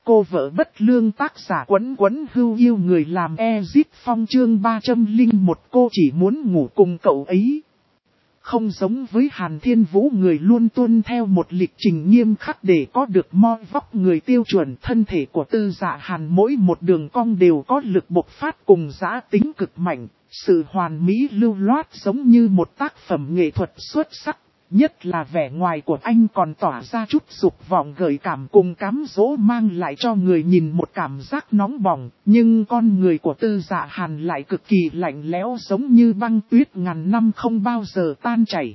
cô vợ bất lương tác giả Quấn Quấn Hưu yêu người làm Ezip Phong chương 301 cô chỉ muốn ngủ cùng cậu ấy. Không giống với Hàn Thiên Vũ người luôn tuân theo một lịch trình nghiêm khắc để có được mo vóc người tiêu chuẩn thân thể của Tư Dạ Hàn mỗi một đường cong đều có lực bộc phát cùng dã tính cực mạnh, sự hoàn mỹ lưu loát giống như một tác phẩm nghệ thuật xuất sắc. Nhất là vẻ ngoài của anh còn tỏa ra chút dục vọng gợi cảm cùng cám dỗ mang lại cho người nhìn một cảm giác nóng bỏng. Nhưng con người của Tư Dạ Hàn lại cực kỳ lạnh lẽo giống như băng tuyết ngàn năm không bao giờ tan chảy.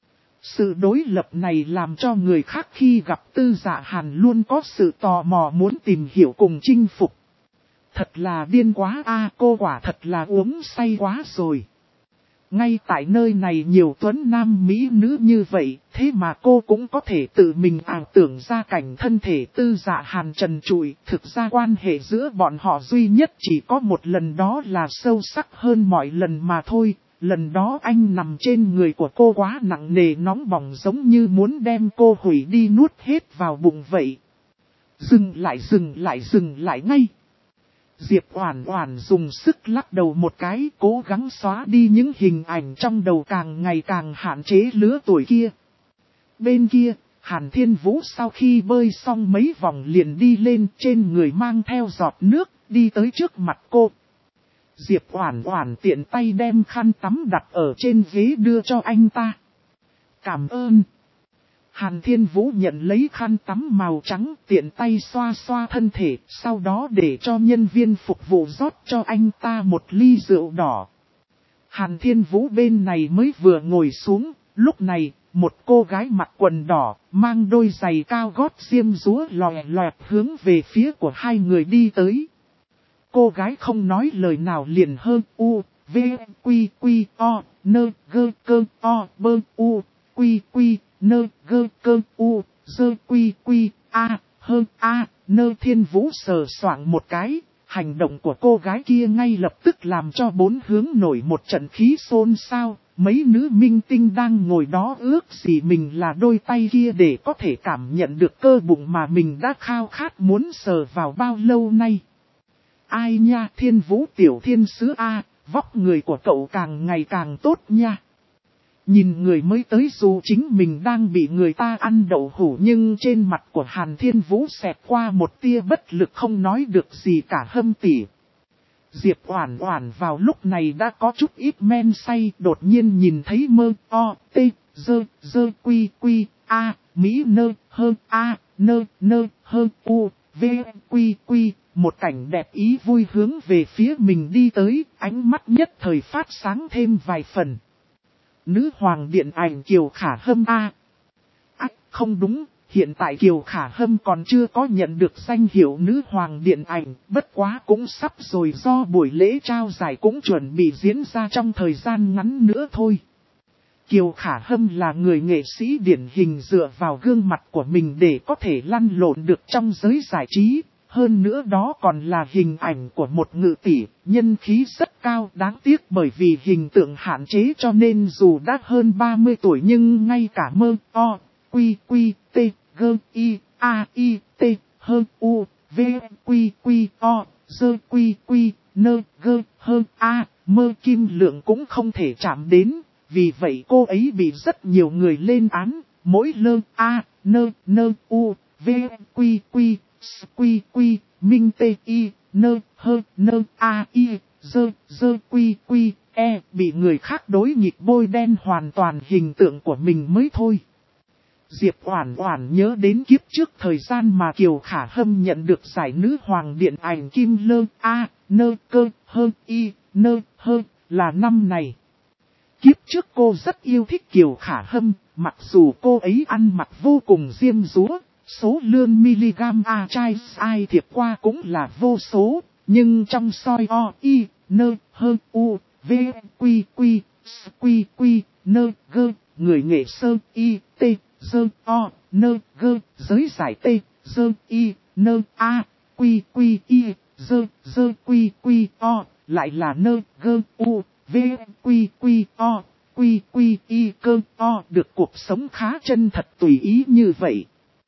Sự đối lập này làm cho người khác khi gặp Tư Dạ Hàn luôn có sự tò mò muốn tìm hiểu cùng chinh phục. Thật là điên quá a, cô quả thật là uống say quá rồi. Ngay tại nơi này nhiều tuấn nam mỹ nữ như vậy, thế mà cô cũng có thể tự mình ảo tưởng ra cảnh thân thể Tư Dạ Hàn trần trụi. Thực ra quan hệ giữa bọn họ duy nhất chỉ có một lần, đó là sâu sắc hơn mọi lần mà thôi. Lần đó anh nằm trên người của cô quá nặng nề nóng bỏng giống như muốn đem cô hủy đi nuốt hết vào bụng vậy. Dừng lại ngay. Diệp Oản Oản dùng sức lắc đầu một cái, cố gắng xóa đi những hình ảnh trong đầu càng ngày càng hạn chế lứa tuổi kia. Bên kia, Hàn Thiên Vũ sau khi bơi xong mấy vòng liền đi lên, trên người mang theo giọt nước, đi tới trước mặt cô. Diệp Oản Oản tiện tay đem khăn tắm đặt ở trên ghế đưa cho anh ta. Cảm ơn. Hàn Thiên Vũ nhận lấy khăn tắm màu trắng, tiện tay xoa xoa thân thể, sau đó để cho nhân viên phục vụ rót cho anh ta một ly rượu đỏ. Hàn Thiên Vũ bên này mới vừa ngồi xuống, lúc này, một cô gái mặc quần đỏ, mang đôi giày cao gót xiêm rúa lòe loẹt hướng về phía của hai người đi tới. Cô gái không nói lời nào liền hơn u, v, quy, quy, o, nơ, gơ, cơ, o, bơ, u, quy, quy. Nơ gơ cơ u, dơ quy quy, a, hơn a, nơ. Thiên Vũ sờ soạng một cái, hành động của cô gái kia ngay lập tức làm cho bốn hướng nổi một trận khí xôn xao. Mấy nữ minh tinh đang ngồi đó ước gì mình là đôi tay kia để có thể cảm nhận được cơ bụng mà mình đã khao khát muốn sờ vào bao lâu nay. Ai nha, Thiên Vũ tiểu thiên sứ a, vóc người của cậu càng ngày càng tốt nha. Nhìn người mới tới dù chính mình đang bị người ta ăn đậu hũ nhưng trên mặt của Hàn Thiên Vũ xẹt qua một tia bất lực không nói được gì cả. Hâm tỉ. Diệp Oản Oản vào lúc này đã có chút ít men say, đột nhiên nhìn thấy mơ o tê dơ quy quy a mỹ nơ hơn a nơ hơn u v quy quy, một cảnh đẹp ý vui hướng về phía mình đi tới, ánh mắt nhất thời phát sáng thêm vài phần. Nữ hoàng điện ảnh Kiều Khả Hâm a. Không đúng, hiện tại Kiều Khả Hâm còn chưa có nhận được danh hiệu nữ hoàng điện ảnh, bất quá cũng sắp rồi, do buổi lễ trao giải cũng chuẩn bị diễn ra trong thời gian ngắn nữa thôi. Kiều Khả Hâm là người nghệ sĩ điển hình dựa vào gương mặt của mình để có thể lăn lộn được trong giới giải trí. Hơn nữa đó còn là hình ảnh của một ngự tỷ, nhân khí rất cao. Đáng tiếc bởi vì hình tượng hạn chế cho nên dù đã hơn 30 tuổi nhưng ngay cả mơ, o, quy, quy, t, g, i, a, i, t, hơn u, v, quy, quy, o, dơ quy, quy, nơ, g, hơn a, mơ kim lượng cũng không thể chạm đến. Vì vậy cô ấy bị rất nhiều người lên án, mỗi lơ, a, nơ, u, v, quy, quy. Quy quy, minh tê y, nơ, hơ, nơ, a y, dơ quy quy, e, bị người khác đối nghịch bôi đen hoàn toàn hình tượng của mình mới thôi. Diệp Oản Oản nhớ đến kiếp trước thời gian mà Kiều Khả Hâm nhận được giải nữ hoàng điện ảnh Kim Lơ, a, nơ, cơ, hơ, y, nơ, hơ, là năm này. Kiếp trước cô rất yêu thích Kiều Khả Hâm, mặc dù cô ấy ăn mặc vô cùng diêm dúa. Số lượng miligam a trai ai thiệp qua cũng là vô số, nhưng trong soi o, y, nơ, hơ, u, v, quy, quy, quy, quy, nơ, gơ, người nghệ sơ, y, t, dơ, o, nơ, gơ, giới giải t, dơ, y, nơ, a, quy, quy, y, dơ, quy, quy, o, lại là nơ, gơ, u, v, quy, quy, o, quy, quy, y, cơ, o, được cuộc sống khá chân thật tùy ý như vậy.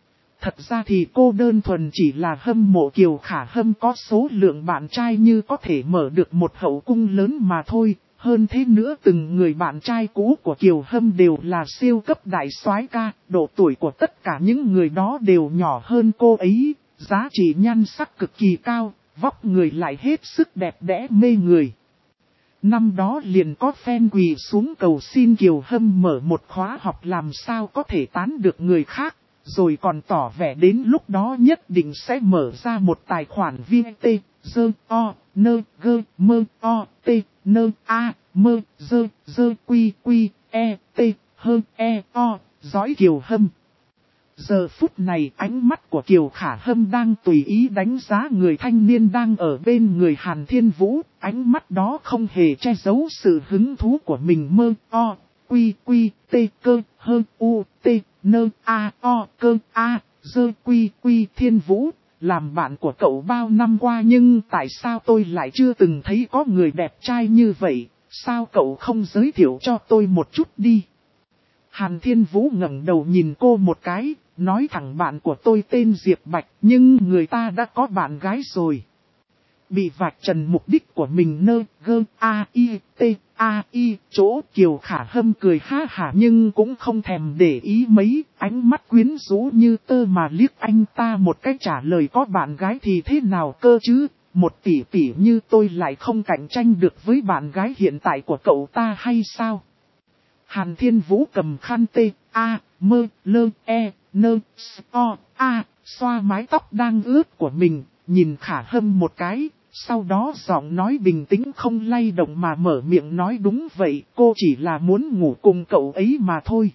Thật ra thì cô đơn thuần chỉ là hâm mộ Kiều Khả Hâm có số lượng bạn trai như có thể mở được một hậu cung lớn mà thôi. Hơn thế nữa từng người bạn trai cũ của Kiều Hâm đều là siêu cấp đại soái ca, độ tuổi của tất cả những người đó đều nhỏ hơn cô ấy, giá trị nhan sắc cực kỳ cao, vóc người lại hết sức đẹp đẽ mê người. Năm đó liền có fan quỳ xuống cầu xin Kiều Hâm mở một khóa học làm sao có thể tán được người khác, rồi còn tỏ vẻ đến lúc đó nhất định sẽ mở ra một tài khoản VT, dơ, o, nơ, gơ, mơ, o, t, nơ, a, mơ, dơ, quy, e, t, hơ, e, o, dõi Kiều Hâm. Giờ phút này ánh mắt của Kiều Khả Hâm đang tùy ý đánh giá người thanh niên đang ở bên người Hàn Thiên Vũ, ánh mắt đó không hề che giấu sự hứng thú của mình mơ, o, quy, t, cơ, hơ, u, t, nơ, a, o, cơ, a, dơ, quy, Thiên Vũ, làm bạn của cậu bao năm qua nhưng tại sao tôi lại chưa từng thấy có người đẹp trai như vậy, sao cậu không giới thiệu cho tôi một chút đi. Hàn Thiên Vũ ngẩng đầu nhìn cô một cái, nói thẳng bạn của tôi tên Diệp Bạch nhưng người ta đã có bạn gái rồi. Bị vạch trần mục đích của mình nơ gơ a i chỗ Kiều Khả Hâm cười ha hả nhưng cũng không thèm để ý mấy, ánh mắt quyến rũ như tơ mà liếc anh ta một cách trả lời có bạn gái thì thế nào cơ chứ, một tỷ tỷ như tôi lại không cạnh tranh được với bạn gái hiện tại của cậu ta hay sao? Hàn Thiên Vũ cầm khăn tê, a, mơ, lơ, e, nơ, o, a, xoa mái tóc đang ướt của mình, nhìn Khả Hâm một cái, sau đó giọng nói bình tĩnh không lay động mà mở miệng nói đúng vậy, cô chỉ là muốn ngủ cùng cậu ấy mà thôi.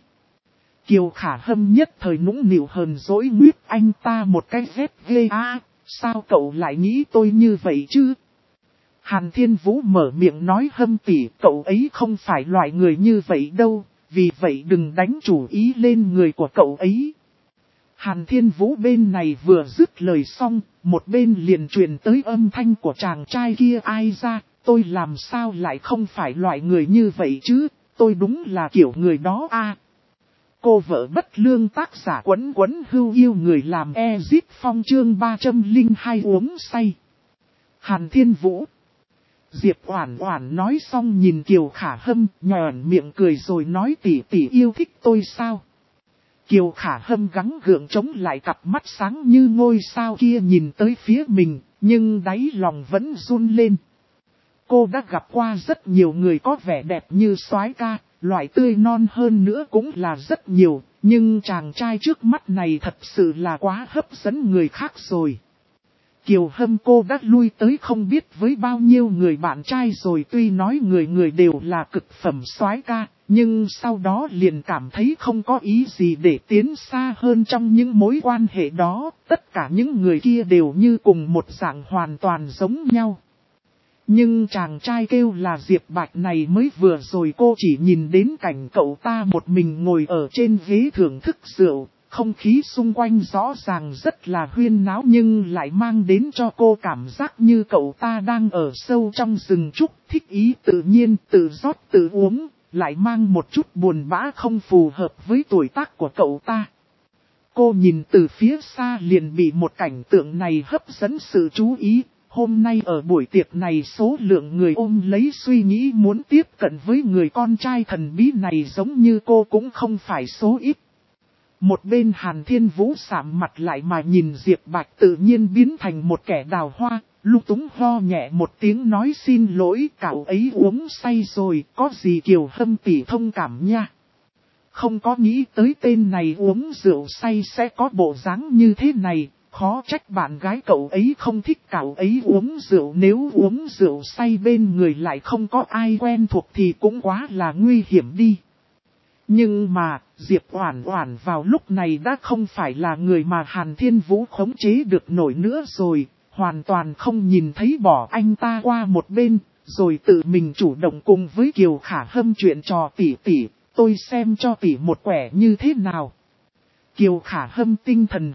Kiều Khả Hâm nhất thời nũng nịu hờn dỗi nguyết anh ta một cái ghét ghê a, sao cậu lại nghĩ tôi như vậy chứ? Hàn Thiên Vũ mở miệng nói Hâm tỷ, cậu ấy không phải loại người như vậy đâu, vì vậy đừng đánh chủ ý lên người của cậu ấy. Hàn Thiên Vũ bên này vừa dứt lời xong, một bên liền truyền tới âm thanh của chàng trai kia ai ra, tôi làm sao lại không phải loại người như vậy chứ, tôi đúng là kiểu người đó a. Cô vợ bất lương tác giả quấn hưu yêu người làm Ezit Phong chương 302 uống say. Hàn Thiên Vũ. Diệp Oản Oản nói xong nhìn Kiều Khả Hâm, nhòn miệng cười rồi nói tỷ tỷ yêu thích tôi sao? Kiều Khả Hâm gắng gượng chống lại cặp mắt sáng như ngôi sao kia nhìn tới phía mình, nhưng đáy lòng vẫn run lên. Cô đã gặp qua rất nhiều người có vẻ đẹp như soái ca, loại tươi non hơn nữa cũng là rất nhiều, nhưng chàng trai trước mắt này thật sự là quá hấp dẫn người khác rồi. Kiều Hâm cô đã lui tới không biết với bao nhiêu người bạn trai rồi, tuy nói người đều là cực phẩm soái ca, nhưng sau đó liền cảm thấy không có ý gì để tiến xa hơn trong những mối quan hệ đó, tất cả những người kia đều như cùng một dạng hoàn toàn giống nhau. Nhưng chàng trai kêu là Diệp Bạch này mới vừa rồi cô chỉ nhìn đến cảnh cậu ta một mình ngồi ở trên ghế thưởng thức rượu. Không khí xung quanh rõ ràng rất là huyên náo nhưng lại mang đến cho cô cảm giác như cậu ta đang ở sâu trong rừng trúc, thích ý tự nhiên, tự rót tự uống, lại mang một chút buồn bã không phù hợp với tuổi tác của cậu ta. Cô nhìn từ phía xa liền bị một cảnh tượng này hấp dẫn sự chú ý. Hôm nay ở buổi tiệc này số lượng người ôm lấy suy nghĩ muốn tiếp cận với người con trai thần bí này giống như cô cũng không phải số ít. Một bên Hàn Thiên Vũ sạm mặt lại mà nhìn Diệp Bạch tự nhiên biến thành một kẻ đào hoa, lung túng ho nhẹ một tiếng nói xin lỗi cậu ấy uống say rồi, có gì Kiều Hâm tỷ thông cảm nha. Không có nghĩ tới tên này uống rượu say sẽ có bộ dáng như thế này, khó trách bạn gái cậu ấy không thích cậu ấy uống rượu, nếu uống rượu say bên người lại không có ai quen thuộc thì cũng quá là nguy hiểm đi. Nhưng mà, Diệp Oản Oản vào lúc này đã không phải là người mà Hàn Thiên Vũ khống chế được nổi nữa rồi, hoàn toàn không nhìn thấy bỏ anh ta qua một bên, rồi tự mình chủ động cùng với Kiều Khả Hâm chuyện trò tỷ tỷ, tôi xem cho tỷ một quẻ như thế nào. Kiều Khả Hâm tinh thần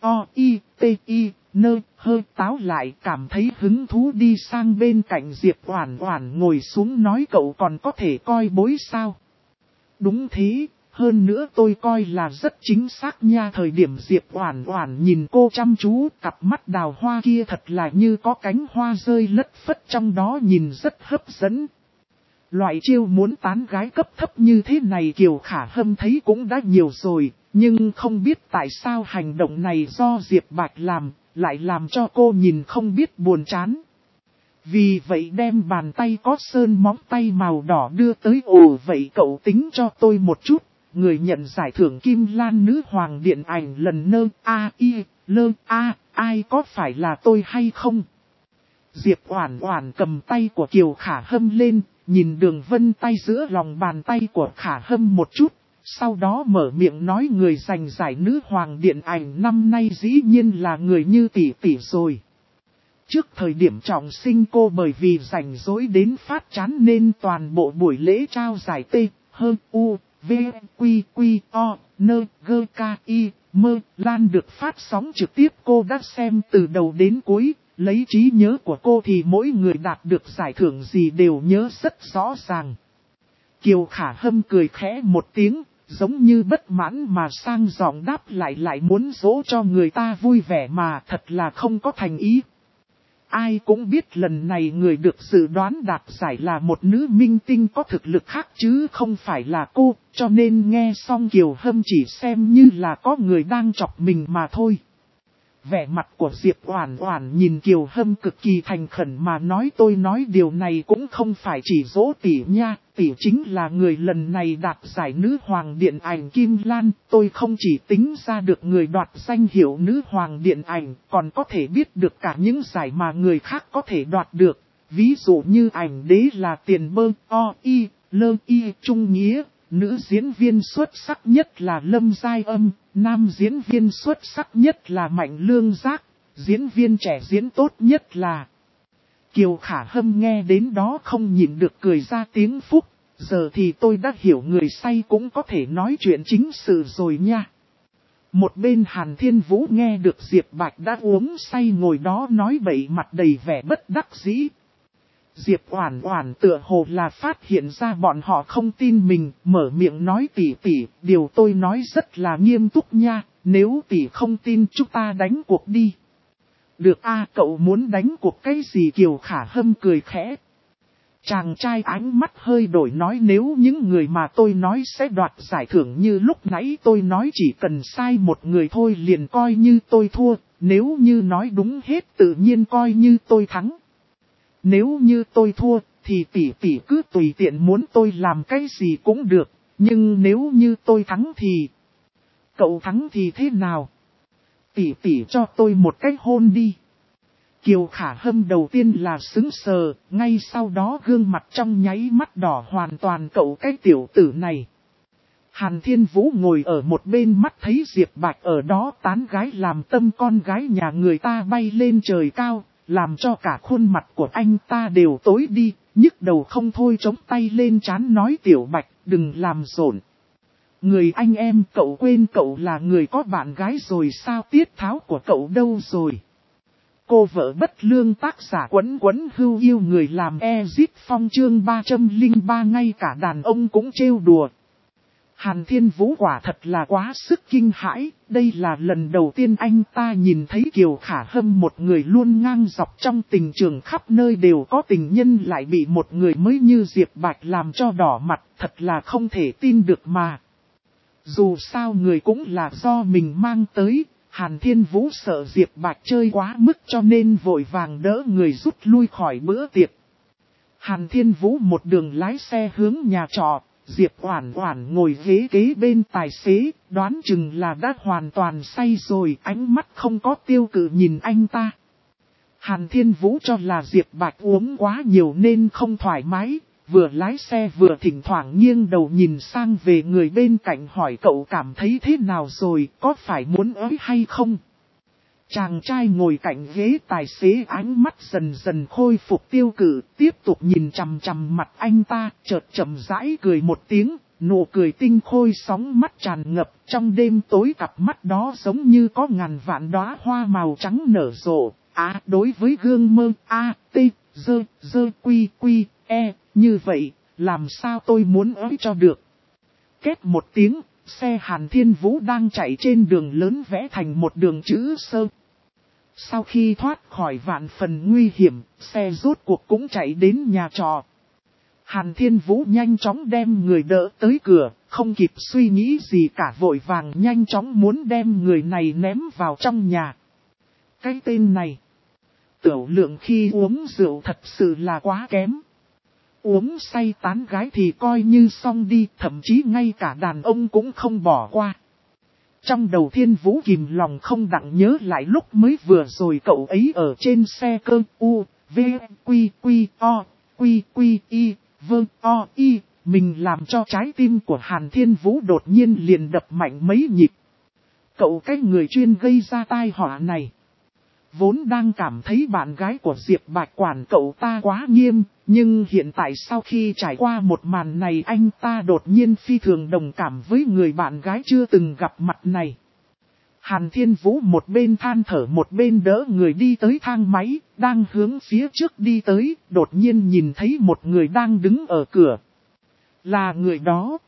hơi táo lại cảm thấy hứng thú đi sang bên cạnh Diệp Oản Oản ngồi xuống nói cậu còn có thể coi bối sao. Đúng thế, Hơn nữa tôi coi là rất chính xác nha. Thời điểm Diệp Oản Oản nhìn cô chăm chú, cặp mắt đào hoa kia thật là như có cánh hoa rơi lất phất trong đó, nhìn rất hấp dẫn. Loại chiêu muốn tán gái cấp thấp như thế này Kiều Khả Hâm thấy cũng đã nhiều rồi, nhưng không biết tại sao hành động này do Diệp Bạch làm, lại làm cho cô nhìn không biết buồn chán. Vì vậy đem bàn tay có sơn móng tay màu đỏ đưa tới. Ồ vậy cậu tính cho tôi một chút, người nhận giải thưởng Kim Lan Nữ Hoàng Điện ảnh lần ai có phải là tôi hay không? Diệp Oản Oản cầm tay của Kiều Khả Hâm lên, nhìn đường vân tay giữa lòng bàn tay của Khả Hâm một chút, sau đó mở miệng nói người giành giải Nữ Hoàng Điện ảnh năm nay dĩ nhiên là người như tỷ tỷ rồi. Trước thời điểm trọng sinh cô bởi vì rảnh rỗi đến phát chán nên toàn bộ buổi lễ trao giải Lan được phát sóng trực tiếp cô đã xem từ đầu đến cuối, lấy trí nhớ của cô thì mỗi người đạt được giải thưởng gì đều nhớ rất rõ ràng. Kiều Khả Hâm cười khẽ một tiếng, giống như bất mãn mà sang giọng đáp lại muốn dỗ cho người ta vui vẻ mà thật là không có thành ý. Ai cũng biết lần này người được dự đoán đạt giải là một nữ minh tinh có thực lực khác chứ không phải là cô, cho nên nghe xong Kiều Hâm chỉ xem như là có người đang chọc mình mà thôi. Vẻ mặt của Diệp Oản Oản nhìn Kiều Hâm cực kỳ thành khẩn mà nói tôi nói điều này cũng không phải chỉ dỗ tỷ nha, tỷ chính là người lần này đạt giải Nữ Hoàng Điện ảnh Kim Lan, tôi không chỉ tính ra được người đoạt danh hiệu Nữ Hoàng Điện ảnh, còn có thể biết được cả những giải mà người khác có thể đoạt được, ví dụ như ảnh đế là Tiền Bơ, Trung Nghĩa. Nữ diễn viên xuất sắc nhất là Lâm Giai Âm, nam diễn viên xuất sắc nhất là Mạnh Lương Giác, diễn viên trẻ diễn tốt nhất là... Kiều Khả Hâm nghe đến đó không nhịn được cười ra tiếng phúc, giờ thì tôi đã hiểu người say cũng có thể nói chuyện chính sự rồi nha. Một bên Hàn Thiên Vũ nghe được Diệp Bạch đã uống say ngồi đó nói bậy mặt đầy vẻ bất đắc dĩ. Diệp Oản Oản tựa hồ là phát hiện ra bọn họ không tin mình, mở miệng nói tỷ tỷ, điều tôi nói rất là nghiêm túc nha, nếu tỷ không tin chúng ta đánh cuộc đi. Được a, cậu muốn đánh cuộc cái gì? Kiều Khả Hâm cười khẽ. Chàng trai ánh mắt hơi đổi nói nếu những người mà tôi nói sẽ đoạt giải thưởng như lúc nãy tôi nói chỉ cần sai một người thôi liền coi như tôi thua, nếu như nói đúng hết tự nhiên coi như tôi thắng. Nếu như tôi thua, thì tỷ tỷ cứ tùy tiện muốn tôi làm cái gì cũng được, nhưng nếu như tôi thắng thì... Cậu thắng thì thế nào? Tỷ tỷ cho tôi một cái hôn đi. Kiều Khả Hâm đầu tiên là sững sờ, ngay sau đó gương mặt trong nháy mắt đỏ hoàn toàn cậu cái tiểu tử này. Hàn Thiên Vũ ngồi ở một bên mắt thấy Diệp Bạch ở đó tán gái làm tâm con gái nhà người ta bay lên trời cao. Làm cho cả khuôn mặt của anh ta đều tối đi, nhức đầu không thôi chống tay lên trán nói Tiểu Bạch, đừng làm rộn. Người anh em cậu quên cậu là người có bạn gái rồi sao? Tiết Tháo của cậu đâu rồi? Cô vợ bất lương tác giả Quấn Quấn Hưu yêu người làm Ezit Phong chương 303 ngay cả đàn ông cũng trêu đùa. Hàn Thiên Vũ quả thật là quá sức kinh hãi, đây là lần đầu tiên anh ta nhìn thấy Kiều Khả Hâm một người luôn ngang dọc trong tình trường khắp nơi đều có tình nhân lại bị một người mới như Diệp Bạch làm cho đỏ mặt, thật là không thể tin được mà. Dù sao người cũng là do mình mang tới, Hàn Thiên Vũ sợ Diệp Bạch chơi quá mức cho nên vội vàng đỡ người rút lui khỏi bữa tiệc. Hàn Thiên Vũ một đường lái xe hướng nhà trọ. Diệp Oản Oản ngồi ghế kế bên tài xế, đoán chừng là đã hoàn toàn say rồi, ánh mắt không có tiêu cự nhìn anh ta. Hàn Thiên Vũ cho là Diệp Bạch uống quá nhiều nên không thoải mái, vừa lái xe vừa thỉnh thoảng nghiêng đầu nhìn sang về người bên cạnh hỏi cậu cảm thấy thế nào rồi, có phải muốn ới hay không? Chàng trai ngồi cạnh ghế tài xế ánh mắt dần dần khôi phục tiêu cự, tiếp tục nhìn chằm chằm mặt anh ta, chợt chậm rãi cười một tiếng, nụ cười tinh khôi sóng mắt tràn ngập, trong đêm tối cặp mắt đó giống như có ngàn vạn đóa hoa màu trắng nở rộ. Đối với gương mơ như vậy, làm sao tôi muốn ới cho được? két một tiếng, xe Hàn Thiên Vũ đang chạy trên đường lớn vẽ thành một đường chữ sơ. Sau khi thoát khỏi vạn phần nguy hiểm, xe rốt cuộc cũng chạy đến nhà trọ. Hàn Thiên Vũ nhanh chóng đem người đỡ tới cửa, không kịp suy nghĩ gì cả, vội vàng nhanh chóng muốn đem người này ném vào trong nhà. Cái tên này, tiểu lượng khi uống rượu thật sự là quá kém. Uống say tán gái thì coi như xong đi, thậm chí ngay cả đàn ông cũng không bỏ qua. Trong đầu Thiên Vũ kìm lòng không đặng nhớ lại lúc mới vừa rồi cậu ấy ở trên xe cơ u, v, quy quy o, quy quy y, vơ o y, mình làm cho trái tim của Hàn Thiên Vũ đột nhiên liền đập mạnh mấy nhịp. Cậu cái người chuyên gây ra tai họa này, vốn đang cảm thấy bạn gái của Diệp Bạch quản cậu ta quá nghiêm, nhưng hiện tại sau khi trải qua một màn này anh ta đột nhiên phi thường đồng cảm với người bạn gái chưa từng gặp mặt này. Hàn Thiên Vũ một bên than thở một bên đỡ người đi tới thang máy, đang hướng phía trước đi tới, đột nhiên nhìn thấy một người đang đứng ở cửa. Là người đó,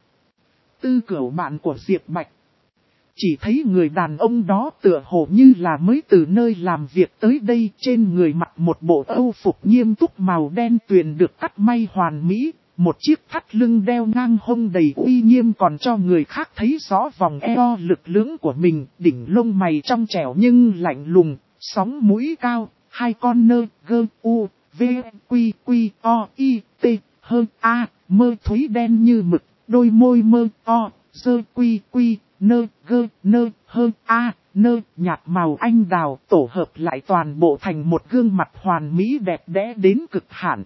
Tư Cửu bạn của Diệp Bạch. Chỉ thấy người đàn ông đó tựa hồ như là mới từ nơi làm việc tới đây, trên người mặc một bộ âu phục nghiêm túc màu đen tuyền được cắt may hoàn mỹ, một chiếc thắt lưng đeo ngang hông đầy uy nghiêm còn cho người khác thấy rõ vòng eo lực lưỡng của mình, đỉnh lông mày trong trẻo nhưng lạnh lùng, sóng mũi cao, hai con nơ, gơ, u, v, quy, quy, o, y, t, hơ, a, mơ thúy đen như mực, đôi môi mơ, o, dơ, quy, quy. Nơ, gơ, nơ, hơ, a, nơ, nhạt màu anh đào tổ hợp lại toàn bộ thành một gương mặt hoàn mỹ đẹp đẽ đến cực hạn.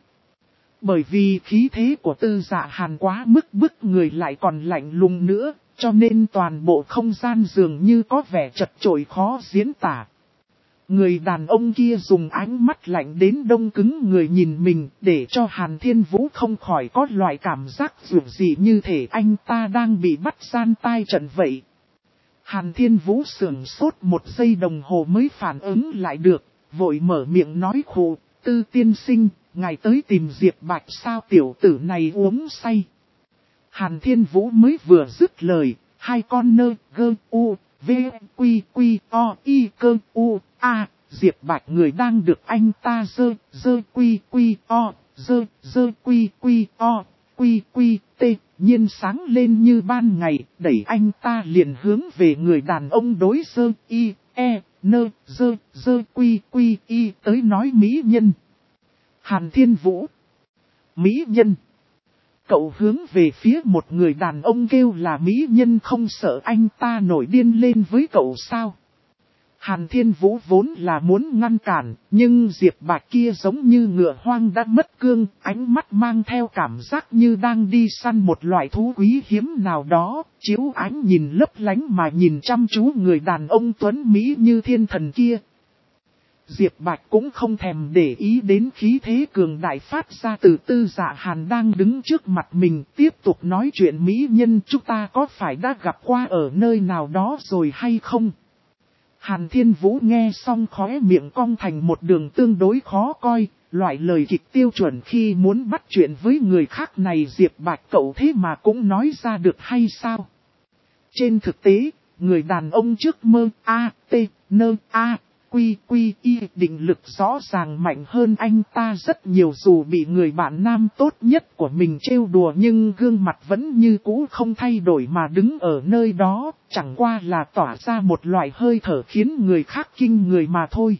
Bởi vì khí thế của Tư Dạ Hàn quá mức bức người lại còn lạnh lùng nữa, cho nên toàn bộ không gian dường như có vẻ chật chội khó diễn tả. Người đàn ông kia dùng ánh mắt lạnh đến đông cứng người nhìn mình, để cho Hàn Thiên Vũ không khỏi có loại cảm giác dường gì như thể anh ta đang bị bắt gian tai trận vậy. Hàn Thiên Vũ sửng sốt một giây đồng hồ mới phản ứng lại được, vội mở miệng nói khổ, Tư tiên sinh, ngài tới tìm Diệp Bạch sao? Tiểu tử này uống say. Hàn Thiên Vũ mới vừa dứt lời, hai con nơ, gơ, u, v, quy, quy, o, y, cơ, u, a, Diệp Bạch người đang được anh ta dơ, quy, quy, o, dơ, quy, quy, o, quy, quy, t, nhiên sáng lên như ban ngày, đẩy anh ta liền hướng về người đàn ông đối y, e, nơ, dơ, quy, quy, y tới nói mỹ nhân. Hàn Thiên Vũ. Mỹ nhân. Cậu hướng về phía một người đàn ông kêu là mỹ nhân không sợ anh ta nổi điên lên với cậu sao? Hàn Thiên Vũ vốn là muốn ngăn cản, nhưng Diệp Bạch kia giống như ngựa hoang đã mất cương, ánh mắt mang theo cảm giác như đang đi săn một loại thú quý hiếm nào đó, chiếu ánh nhìn lấp lánh mà nhìn chăm chú người đàn ông tuấn Mỹ như thiên thần kia. Diệp Bạch cũng không thèm để ý đến khí thế cường đại phát ra từ Tư Dạ Hàn đang đứng trước mặt mình, tiếp tục nói chuyện mỹ nhân chúng ta có phải đã gặp qua ở nơi nào đó rồi hay không? Hàn Thiên Vũ nghe xong khóe miệng cong thành một đường tương đối khó coi, loại lời kịch tiêu chuẩn khi muốn bắt chuyện với người khác này Diệp Bạch cậu thế mà cũng nói ra được hay sao? Trên thực tế, người đàn ông trước mơ A, T, nơ A, quy quy y định lực rõ ràng mạnh hơn anh ta rất nhiều dù bị người bạn nam tốt nhất của mình trêu đùa nhưng gương mặt vẫn như cũ không thay đổi mà đứng ở nơi đó, chẳng qua là tỏa ra một loại hơi thở khiến người khác kinh người mà thôi.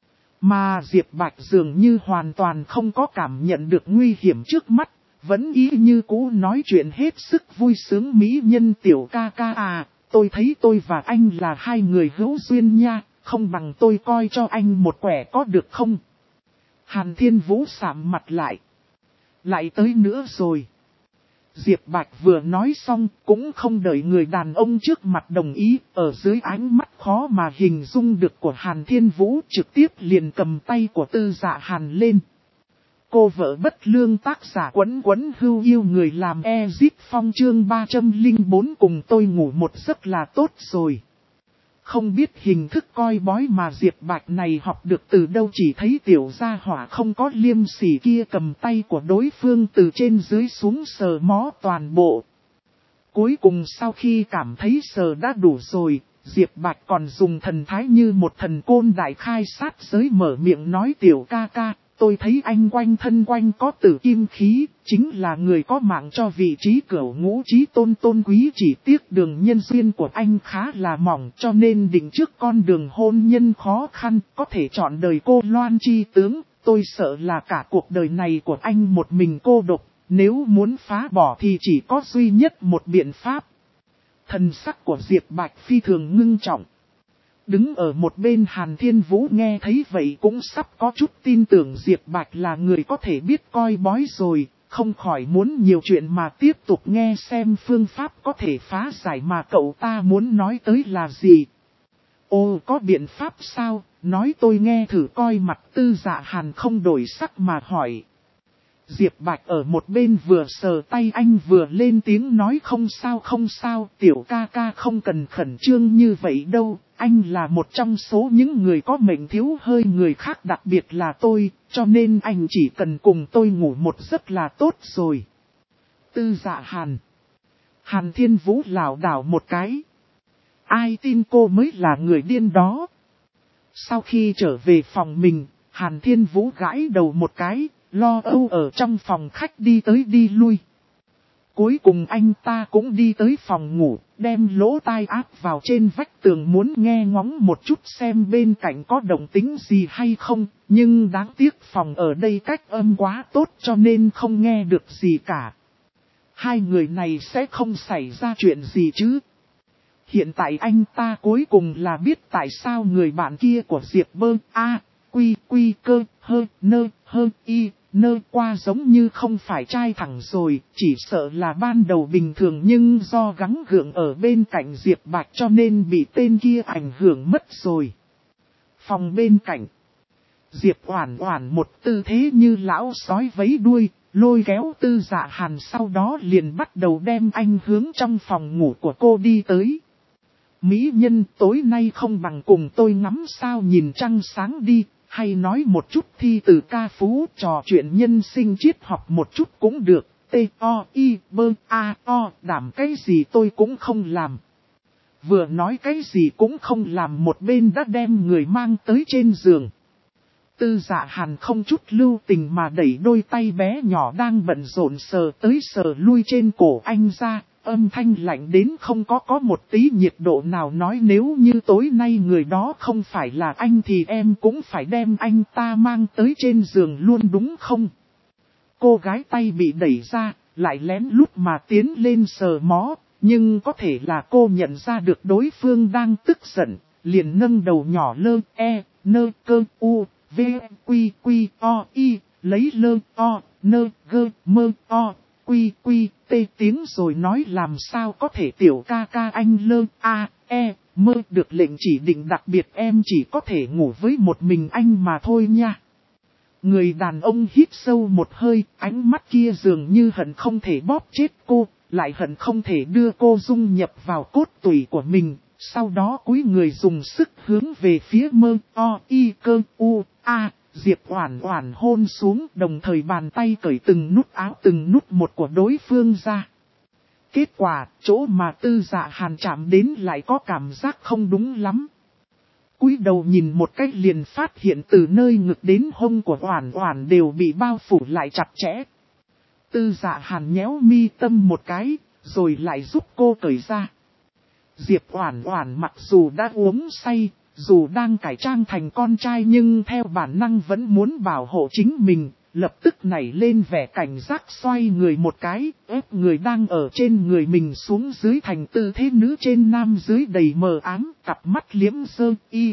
Mà Diệp Bạch dường như hoàn toàn không có cảm nhận được nguy hiểm trước mắt, vẫn ý như cũ nói chuyện hết sức vui sướng mỹ nhân tiểu ca ca à, tôi thấy tôi và anh là hai người hữu duyên nha. Không bằng tôi coi cho anh một quẻ có được không? Hàn Thiên Vũ sạm mặt lại. Lại tới nữa rồi. Diệp Bạch vừa nói xong cũng không đợi người đàn ông trước mặt đồng ý. Ở dưới ánh mắt khó mà hình dung được của Hàn Thiên Vũ trực tiếp liền cầm tay của Tư Dạ Hàn lên. Cô vợ bất lương tác giả quấn quấn hưu yêu người làm Ezip Phong chương 304 cùng tôi ngủ một giấc là tốt rồi. Không biết hình thức coi bói mà Diệp Bạch này học được từ đâu chỉ thấy tiểu gia hỏa không có liêm sỉ kia cầm tay của đối phương từ trên dưới xuống sờ mó toàn bộ. Cuối cùng sau khi cảm thấy sờ đã đủ rồi, Diệp Bạch còn dùng thần thái như một thần côn đại khai sát giới mở miệng nói tiểu ca ca, tôi thấy anh quanh thân quanh có tử kim khí, chính là người có mạng cho vị trí cửu ngũ trí tôn tôn quý, chỉ tiếc đường nhân duyên của anh khá là mỏng cho nên định trước con đường hôn nhân khó khăn, có thể chọn đời cô Loan chi tướng, tôi sợ là cả cuộc đời này của anh một mình cô độc, nếu muốn phá bỏ thì chỉ có duy nhất một biện pháp. Thần sắc của Diệp Bạch phi thường ngưng trọng. Đứng ở một bên Hàn Thiên Vũ nghe thấy vậy cũng sắp có chút tin tưởng Diệp Bạch là người có thể biết coi bói rồi, không khỏi muốn nhiều chuyện mà tiếp tục nghe xem phương pháp có thể phá giải mà cậu ta muốn nói tới là gì. Ồ, có biện pháp sao, nói tôi nghe thử coi. Mặt Tư Dạ Hàn không đổi sắc mà hỏi. Diệp Bạch ở một bên vừa sờ tay anh vừa lên tiếng nói không sao, tiểu ca ca không cần khẩn trương như vậy đâu, anh là một trong số những người có mệnh thiếu hơi người khác, đặc biệt là tôi, cho nên anh chỉ cần cùng tôi ngủ một giấc là tốt rồi. Tư Dạ Hàn. Hàn Thiên Vũ lảo đảo một cái. Ai tin cô mới là người điên đó. Sau khi trở về phòng mình, Hàn Thiên Vũ gãi đầu một cái. Lo âu ở trong phòng khách đi tới đi lui. Cuối cùng anh ta cũng đi tới phòng ngủ, đem lỗ tai áp vào trên vách tường muốn nghe ngóng một chút xem bên cạnh có động tĩnh gì hay không, nhưng đáng tiếc phòng ở đây cách âm quá tốt cho nên không nghe được gì cả. Hai người này sẽ không xảy ra chuyện gì chứ. Hiện tại anh ta cuối cùng là biết tại sao người bạn kia của Diệp Bơ quy cơ hơ nơ hơ y nơ qua giống như không phải trai thẳng rồi, chỉ sợ là ban đầu bình thường nhưng do gắng gượng ở bên cạnh Diệp Bạch cho nên bị tên kia ảnh hưởng mất rồi. Phòng bên cạnh, Diệp Oản Oản một tư thế như lão sói vấy đuôi, lôi kéo Tư Dạ Hàn, sau đó liền bắt đầu đem anh hướng trong phòng ngủ của cô đi tới. Mỹ nhân, tối nay không bằng cùng tôi ngắm sao nhìn trăng sáng đi. Hay nói một chút thi từ ca phú, trò chuyện nhân sinh triết học một chút cũng được. T-O-I-B-A-O, đảm cái gì tôi cũng không làm. Vừa nói cái gì cũng không làm một bên đã đem người mang tới trên giường. Tư Dạ Hàn không chút lưu tình mà đẩy đôi tay bé nhỏ đang bận rộn sờ tới sờ lui trên cổ anh ra. Âm thanh lạnh đến không có một tí nhiệt độ nào, nói nếu như tối nay người đó không phải là anh thì em cũng phải đem anh ta mang tới trên giường luôn đúng không? Cô gái tay bị đẩy ra, lại lén lút mà tiến lên sờ mó, nhưng có thể là cô nhận ra được đối phương đang tức giận, liền nâng đầu nhỏ lơ nơ cơ u v quy o y, lấy lơ o nơ gơ mơ o quy tê tiếng rồi nói làm sao có thể tiểu ca ca anh lơ mơ được lệnh chỉ định đặc biệt em chỉ có thể ngủ với một mình anh mà thôi nha. Người đàn ông hít sâu một hơi, ánh mắt kia dường như hận không thể bóp chết cô, lại hận không thể đưa cô dung nhập vào cốt tủy của mình, sau đó cúi người dùng sức hướng về phía mơ o y cơ u a. Diệp Oản Oản hôn xuống, đồng thời bàn tay cởi từng nút áo từng nút một của đối phương ra. Kết quả, chỗ mà Tư Dạ Hàn chạm đến lại có cảm giác không đúng lắm. Cúi đầu nhìn một cách liền phát hiện từ nơi ngực đến hông của Oản Oản đều bị bao phủ lại chặt chẽ. Tư Dạ Hàn nhéo mi tâm một cái, rồi lại giúp cô cởi ra. Diệp Oản Oản mặc dù đã uống say, dù đang cải trang thành con trai nhưng theo bản năng vẫn muốn bảo hộ chính mình, lập tức nảy lên vẻ cảnh giác, xoay người một cái, ép người đang ở trên người mình xuống dưới thành tư thế nữ trên nam dưới đầy mờ ám, cặp mắt liễm dơ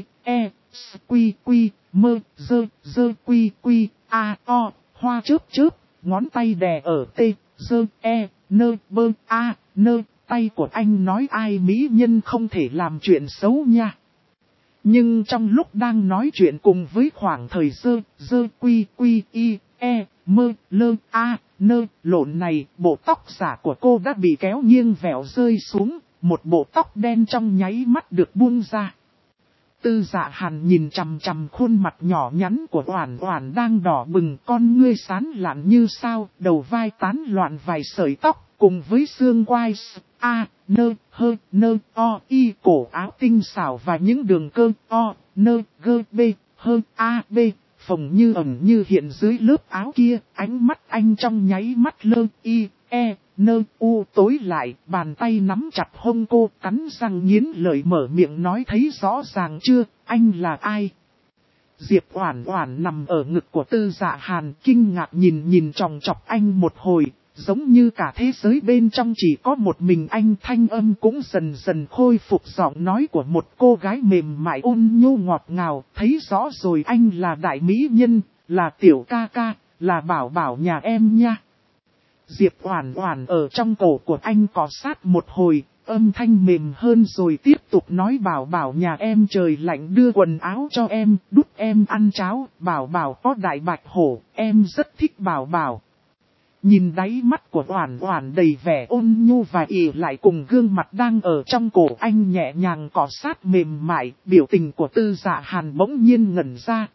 quy mơ dơ quy a o, hoa chớp, ngón tay đè ở t dơ nơ bơ a nơ, tay của anh nói ai mỹ nhân không thể làm chuyện xấu nha. Nhưng trong lúc đang nói chuyện cùng với khoảng thời dơ quy mơ lơ nơ lộn này, bộ tóc giả của cô đã bị kéo nghiêng vẹo rơi xuống, một bộ tóc đen trong nháy mắt được buông ra. Tư Dạ Hàn nhìn chằm chằm khuôn mặt nhỏ nhắn của Oản Oản đang đỏ bừng, con ngươi sán lạn như sao, đầu vai tán loạn vài sợi tóc, cùng với xương quai a, nơ, hơ, nơ, o, y cổ áo tinh xảo và những đường cơ o, nơ, gơ, b, hơ, a, b, phồng như ẩn như hiện dưới lớp áo kia, ánh mắt anh trong nháy mắt lơ, y, e, nơ, u tối lại, bàn tay nắm chặt hông cô, cắn răng nghiến lợi mở miệng nói thấy rõ ràng chưa, anh là ai? Diệp Oản Oản nằm ở ngực của Tư Dạ Hàn kinh ngạc nhìn chòng chọc anh một hồi, giống như cả thế giới bên trong chỉ có một mình anh, thanh âm cũng dần dần khôi phục giọng nói của một cô gái mềm mại ôn nhu ngọt ngào, thấy rõ rồi anh là đại mỹ nhân, là tiểu ca ca, là bảo bảo nhà em nha. Diệp Oản Oản ở trong cổ của anh cọ sát một hồi, âm thanh mềm hơn rồi tiếp tục nói bảo bảo nhà em trời lạnh đưa quần áo cho em, đút em ăn cháo, bảo bảo có đại bạch hổ, em rất thích bảo bảo. Nhìn đáy mắt của Oản Oản đầy vẻ ôn nhu và ỉ lại cùng gương mặt đang ở trong cổ anh nhẹ nhàng cọ sát mềm mại, biểu tình của Tư Dạ Hàn bỗng nhiên ngẩn ra.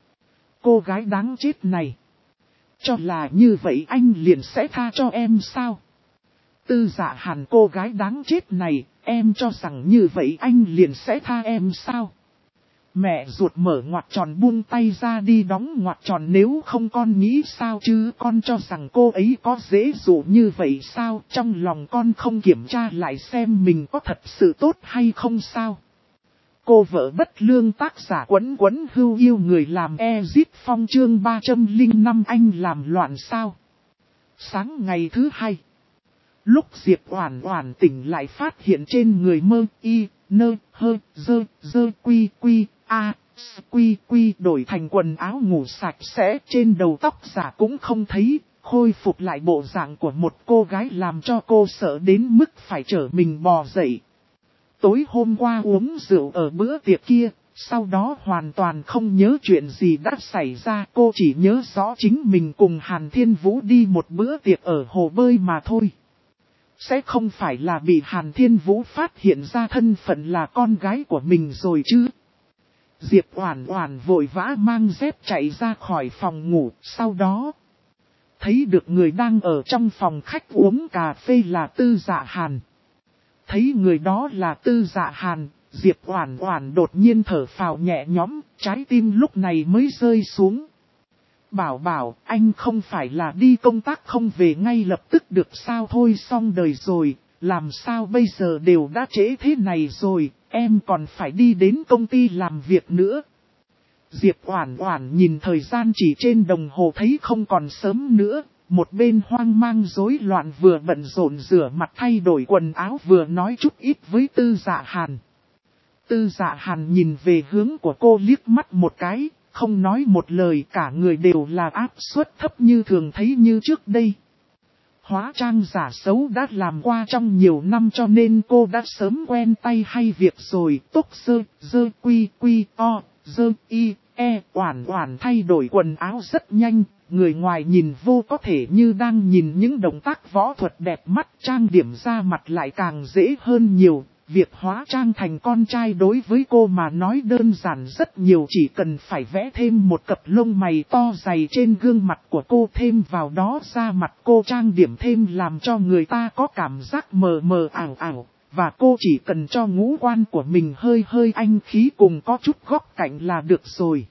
Cô gái đáng chết này. Cho là như vậy anh liền sẽ tha cho em sao? Tư Dạ Hàn cô gái đáng chết này, em cho rằng như vậy anh liền sẽ tha em sao? Mẹ ruột mở ngoặc tròn buông tay ra đi đóng ngoặc tròn, nếu không con nghĩ sao chứ, con cho rằng cô ấy có dễ dụ như vậy sao? Trong lòng con không kiểm tra lại xem mình có thật sự tốt hay không sao? Cô vợ bất lương tác giả Quấn Quấn Hưu yêu người làm Ezit Phong chương 305 anh làm loạn sao? Sáng ngày thứ hai, lúc Diệp Oản Oản tỉnh lại phát hiện trên người mơ y, nơ, hơ, dơ, quy, a, quy đổi thành quần áo ngủ sạch sẽ, trên đầu tóc giả cũng không thấy, khôi phục lại bộ dạng của một cô gái làm cho cô sợ đến mức phải trở mình bò dậy. Tối hôm qua uống rượu ở bữa tiệc kia, sau đó hoàn toàn không nhớ chuyện gì đã xảy ra, cô chỉ nhớ rõ chính mình cùng Hàn Thiên Vũ đi một bữa tiệc ở hồ bơi mà thôi. Sẽ không phải là bị Hàn Thiên Vũ phát hiện ra thân phận là con gái của mình rồi chứ? Diệp Oản Oản vội vã mang dép chạy ra khỏi phòng ngủ, sau đó thấy được người đang ở trong phòng khách uống cà phê là Tư Dạ Hàn. Thấy người đó là Tư Dạ Hàn, Diệp Oản Oản đột nhiên thở phào nhẹ nhõm, trái tim lúc này mới rơi xuống. Bảo bảo, anh không phải là đi công tác không về ngay lập tức được sao? Thôi xong đời rồi, làm sao bây giờ đều đã trễ thế này rồi, em còn phải đi đến công ty làm việc nữa. Diệp Oản Oản nhìn thời gian chỉ trên đồng hồ thấy không còn sớm nữa, một bên hoang mang rối loạn vừa bận rộn rửa mặt thay đổi quần áo vừa nói chút ít với Tư Dạ Hàn. Tư Dạ Hàn nhìn về hướng của cô liếc mắt một cái, không nói một lời, cả người đều là áp suất thấp như thường thấy như trước đây. Hóa trang giả xấu đã làm qua trong nhiều năm cho nên cô đã sớm quen tay hay việc rồi. Tốc dơ quy o, dơ y, e, Oản Oản thay đổi quần áo rất nhanh. Người ngoài nhìn vô có thể như đang nhìn những động tác võ thuật đẹp mắt, trang điểm ra mặt lại càng dễ hơn nhiều. Việc hóa trang thành con trai đối với cô mà nói đơn giản rất nhiều, chỉ cần phải vẽ thêm một cặp lông mày to dày trên gương mặt của cô, thêm vào đó da mặt cô trang điểm thêm làm cho người ta có cảm giác mờ mờ ảo ảo, và cô chỉ cần cho ngũ quan của mình hơi hơi anh khí cùng có chút góc cạnh là được rồi.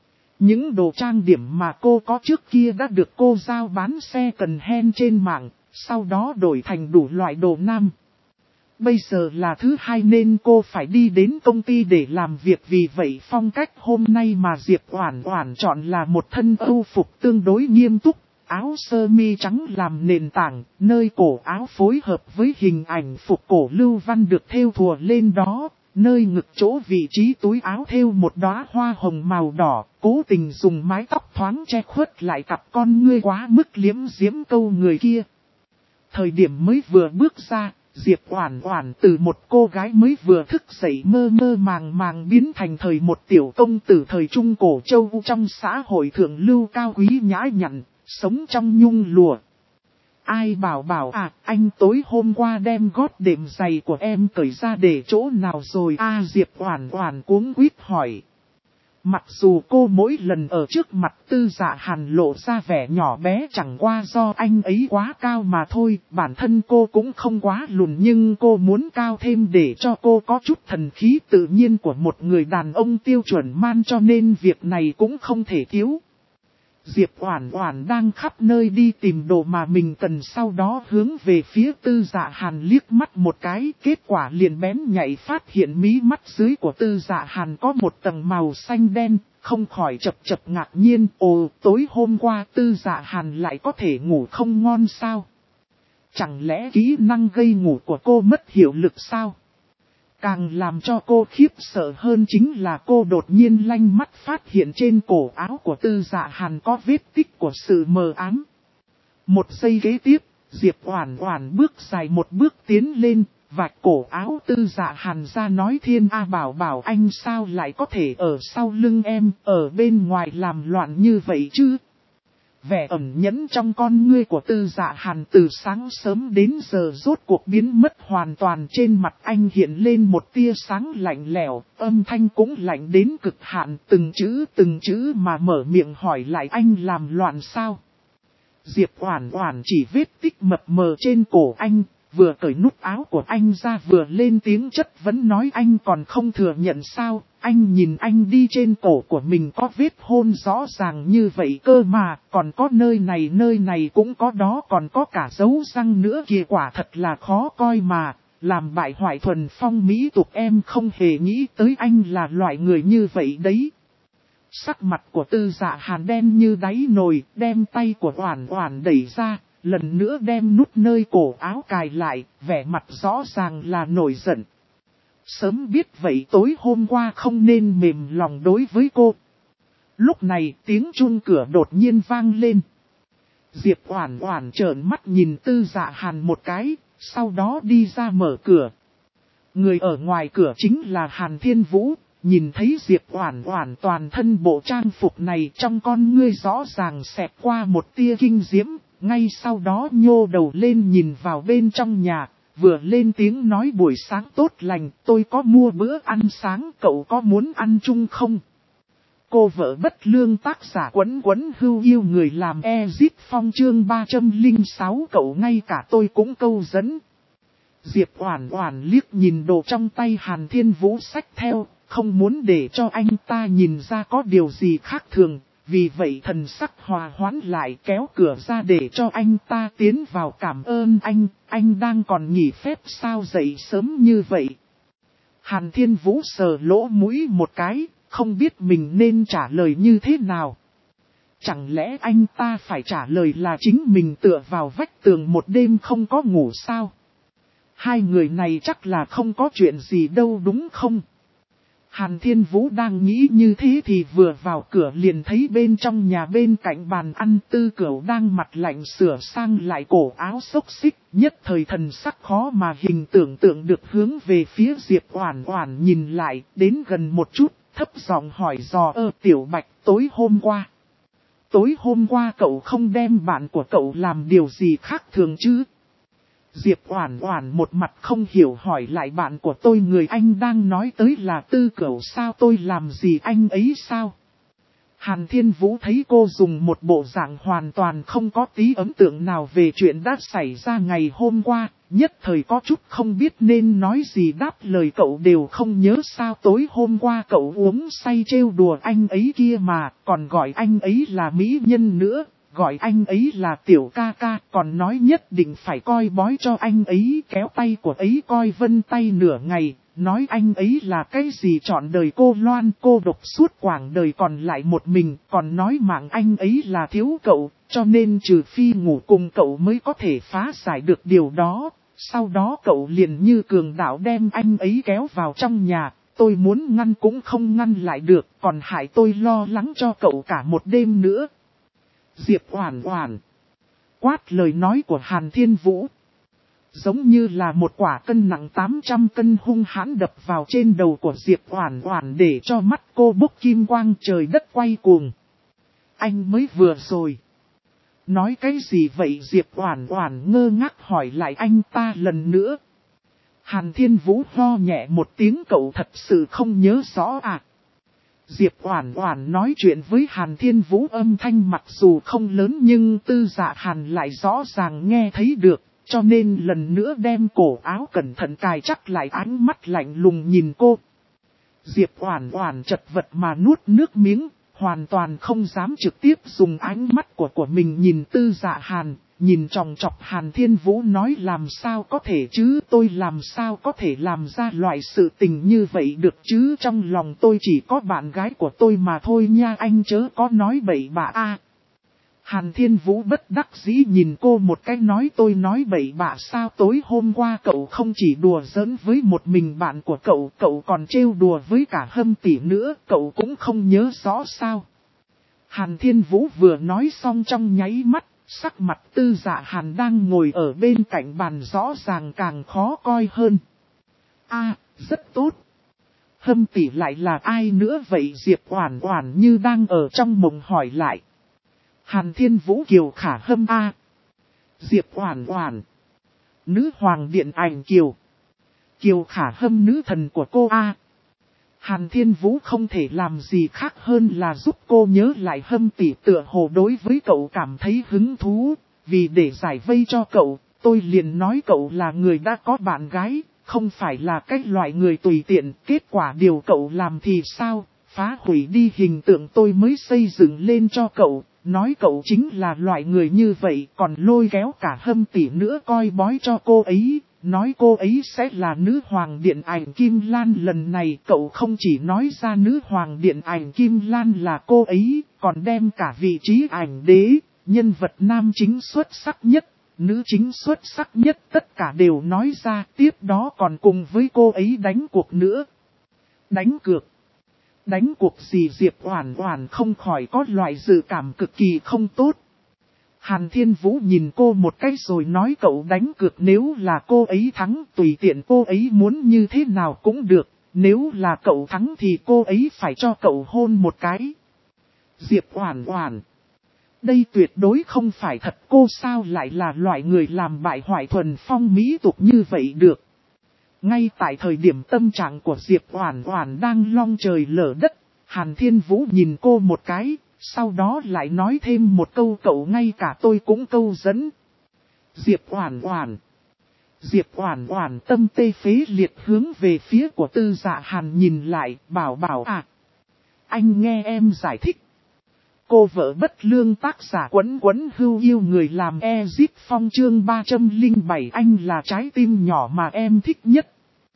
Những đồ trang điểm mà cô có trước kia đã được cô giao bán xe cần hen trên mạng, sau đó đổi thành đủ loại đồ nam. Bây giờ là thứ hai nên cô phải đi đến công ty để làm việc, vì vậy phong cách hôm nay mà Diệp Oản Oản chọn là một thân âu phục tương đối nghiêm túc, áo sơ mi trắng làm nền tảng, nơi cổ áo phối hợp với hình ảnh phục cổ lưu văn được thêu thùa lên đó, nơi ngực chỗ vị trí túi áo thêu một đóa hoa hồng màu đỏ, cố tình dùng mái tóc thoáng che khuất lại cặp con ngươi quá mức liếm diễm câu người kia. Thời điểm mới vừa bước ra, Diệp Oản Oản từ một cô gái mới vừa thức dậy mơ mơ màng màng biến thành thời một tiểu công tử thời trung cổ châu trong xã hội thượng lưu cao quý nhã nhặn, sống trong nhung lụa. Ai bảo à, anh tối hôm qua đem gót đệm giày của em cởi ra để chỗ nào rồi? Diệp Oản Oản cuống quýt hỏi. Mặc dù cô mỗi lần ở trước mặt Tư Dạ Hàn lộ ra vẻ nhỏ bé chẳng qua do anh ấy quá cao mà thôi, bản thân cô cũng không quá lùn nhưng cô muốn cao thêm để cho cô có chút thần khí tự nhiên của một người đàn ông tiêu chuẩn man, cho nên việc này cũng không thể thiếu. Diệp Oản Oản đang khắp nơi đi tìm đồ mà mình cần, sau đó hướng về phía Tư Dạ Hàn liếc mắt một cái, kết quả liền bén nhạy phát hiện mí mắt dưới của Tư Dạ Hàn có một tầng màu xanh đen, không khỏi chập chập ngạc nhiên, ồ, tối hôm qua Tư Dạ Hàn lại có thể ngủ không ngon sao? Chẳng lẽ kỹ năng gây ngủ của cô mất hiệu lực sao? Càng làm cho cô khiếp sợ hơn chính là cô đột nhiên lanh mắt phát hiện trên cổ áo của Tư Dạ Hàn có vết tích của sự mờ ám. Một giây kế tiếp, Diệp Oản Oản bước dài một bước tiến lên, vạch cổ áo Tư Dạ Hàn ra nói: Thiên A Bảo Bảo, anh sao lại có thể ở sau lưng em, ở bên ngoài làm loạn như vậy chứ? Vẻ ẩn nhẫn trong con ngươi của Tư Dạ Hàn từ sáng sớm đến giờ rốt cuộc biến mất hoàn toàn, trên mặt anh hiện lên một tia sáng lạnh lẽo, âm thanh cũng lạnh đến cực hạn, từng chữ mà mở miệng hỏi lại: anh làm loạn sao? Diệp Oản Oản chỉ vết tích mập mờ trên cổ anh, vừa cởi nút áo của anh ra vừa lên tiếng chất vấn nói: anh còn không thừa nhận sao? Anh nhìn anh đi, trên cổ của mình có vết hôn rõ ràng như vậy cơ mà, còn có nơi này cũng có đó, còn có cả dấu răng nữa kìa, quả thật là khó coi mà, làm bại hoại thuần phong mỹ tục, em không hề nghĩ tới anh là loại người như vậy đấy. Sắc mặt của Tư Dạ Hàn đen như đáy nồi, đem tay của Oản Oản đẩy ra, lần nữa đem nút nơi cổ áo cài lại, vẻ mặt rõ ràng là nổi giận. Sớm biết vậy tối hôm qua không nên mềm lòng đối với cô. Lúc này tiếng chuông cửa đột nhiên vang lên. Diệp Oản Oản trợn mắt nhìn Tư Dạ Hàn một cái, sau đó đi ra mở cửa. Người ở ngoài cửa chính là Hàn Thiên Vũ, nhìn thấy Diệp Oản Oản toàn thân bộ trang phục này, trong con ngươi rõ ràng xẹt qua một tia kinh diễm, ngay sau đó nhô đầu lên nhìn vào bên trong nhà. Vừa lên tiếng nói: buổi sáng tốt lành, tôi có mua bữa ăn sáng, cậu có muốn ăn chung không? Cô vợ bất lương, tác giả Quấn Quấn Hưu Yêu Người làm Ezit Phong, chương 306, cậu ngay cả tôi cũng câu dẫn. Diệp Oản Oản liếc nhìn đồ trong tay Hàn Thiên Vũ xách theo, không muốn để cho anh ta nhìn ra có điều gì khác thường. Vì vậy thần sắc hòa hoãn lại, kéo cửa ra để cho anh ta tiến vào. Cảm ơn anh đang còn nghỉ phép sao dậy sớm như vậy? Hàn Thiên Vũ sờ lỗ mũi một cái, không biết mình nên trả lời như thế nào. Chẳng lẽ anh ta phải trả lời là chính mình tựa vào vách tường một đêm không có ngủ sao? Hai người này chắc là không có chuyện gì đâu đúng không? Hàn Thiên Vũ đang nghĩ như thế thì vừa vào cửa liền thấy bên trong nhà bên cạnh bàn ăn Tư Cửu đang mặt lạnh sửa sang lại cổ áo xốc xích, nhất thời thần sắc khó mà hình tưởng tượng được, hướng về phía Diệp Oản Oản nhìn lại, đến gần một chút, thấp giọng hỏi dò: Tiểu Bạch, tối hôm qua cậu không đem bạn của cậu làm điều gì khác thường chứ? Diệp Oản Oản một mặt không hiểu hỏi lại: bạn của tôi, người anh đang nói tới là Tư Cửu sao, tôi làm gì anh ấy sao? Hàn Thiên Vũ thấy cô dùng một bộ dạng hoàn toàn không có tí ấn tượng nào về chuyện đã xảy ra ngày hôm qua, nhất thời có chút không biết nên nói gì đáp lời: cậu đều không nhớ sao, tối hôm qua cậu uống say trêu đùa anh ấy kia mà, còn gọi anh ấy là mỹ nhân nữa. Gọi anh ấy là tiểu ca ca, còn nói nhất định phải coi bói cho anh ấy, kéo tay của ấy coi vân tay nửa ngày, nói anh ấy là cái gì trọn đời cô loan cô độc suốt quãng đời còn lại một mình, còn nói mạng anh ấy là thiếu cậu, cho nên trừ phi ngủ cùng cậu mới có thể phá giải được điều đó. Sau đó cậu liền như cường đạo đem anh ấy kéo vào trong nhà, tôi muốn ngăn cũng không ngăn lại được, còn hại tôi lo lắng cho cậu cả một đêm nữa. Diệp Oản Oản quát, lời nói của Hàn Thiên Vũ giống như là một quả cân nặng 800 cân hung hãn đập vào trên đầu của Diệp Oản Oản, để cho mắt cô bốc kim quang, trời đất quay cuồng. Anh mới vừa rồi nói cái gì vậy? Diệp Oản Oản ngơ ngác hỏi lại anh ta lần nữa. Hàn Thiên Vũ ho nhẹ một tiếng: cậu thật sự không nhớ rõ à? Diệp Oản Oản nói chuyện với Hàn Thiên Vũ âm thanh mặc dù không lớn nhưng Tư Dạ Hàn lại rõ ràng nghe thấy được, cho nên lần nữa đem cổ áo cẩn thận cài chắc lại, ánh mắt lạnh lùng nhìn cô. Diệp Oản Oản chật vật mà nuốt nước miếng, hoàn toàn không dám trực tiếp dùng ánh mắt của mình nhìn Tư Dạ Hàn, nhìn chòng chọc Hàn Thiên Vũ nói làm sao có thể chứ, tôi làm sao có thể làm ra loại sự tình như vậy được chứ, trong lòng tôi chỉ có bạn gái của tôi mà thôi nha, anh chớ có nói bậy bạ a. Hàn Thiên Vũ bất đắc dĩ nhìn cô một cái nói tôi nói bậy bạ sao, tối hôm qua cậu không chỉ đùa giỡn với một mình bạn của cậu, cậu còn trêu đùa với cả Hâm tỷ nữa, cậu cũng không nhớ rõ sao. Hàn Thiên Vũ vừa nói xong trong nháy mắt, sắc mặt Tư Dạ Hàn đang ngồi ở bên cạnh bàn rõ ràng càng khó coi hơn. Rất tốt. Hâm tỷ lại là ai nữa vậy, Diệp Oản Oản như đang ở trong mộng hỏi lại. Hàn Thiên Vũ Kiều Khả Hâm a. Diệp Oản Oản. Nữ hoàng điện ảnh Kiều. Kiều Khả Hâm nữ thần của cô a. Hàn Thiên Vũ không thể làm gì khác hơn là giúp cô nhớ lại Hâm tỷ, tựa hồ đối với cậu cảm thấy hứng thú, vì để giải vây cho cậu, tôi liền nói cậu là người đã có bạn gái, không phải là cái loại người tùy tiện, kết quả điều cậu làm thì sao, phá hủy đi hình tượng tôi mới xây dựng lên cho cậu, nói cậu chính là loại người như vậy, còn lôi kéo cả Hâm tỷ nữa coi bói cho cô ấy. Nói cô ấy sẽ là nữ hoàng điện ảnh Kim Lan, lần này cậu không chỉ nói ra nữ hoàng điện ảnh Kim Lan là cô ấy, còn đem cả vị trí ảnh đế, nhân vật nam chính xuất sắc nhất, nữ chính xuất sắc nhất tất cả đều nói ra, tiếp đó còn cùng với cô ấy đánh cuộc nữa. Đánh cược? Đánh cuộc gì? Diệp Oản Oản không khỏi có loại dự cảm cực kỳ không tốt. Hàn Thiên Vũ nhìn cô một cái rồi nói cậu đánh cược, nếu là cô ấy thắng tùy tiện cô ấy muốn như thế nào cũng được, nếu là cậu thắng thì cô ấy phải cho cậu hôn một cái. Diệp Oản Oản. Đây tuyệt đối không phải thật, cô sao lại là loại người làm bại hoại thuần phong mỹ tục như vậy được. Ngay tại thời điểm tâm trạng của Diệp Oản Oản đang long trời lở đất, Hàn Thiên Vũ nhìn cô một cái. Sau đó lại nói thêm một câu cậu ngay cả tôi cũng câu dẫn. Diệp Oản Oản. Diệp Oản Oản tâm tê phế liệt hướng về phía của Tư Dạ Hàn nhìn lại, bảo à. Anh nghe em giải thích. Cô vợ bất lương tác giả Quấn Quấn Hưu yêu người làm Ezip Phong chương 307, anh là trái tim nhỏ mà em thích nhất.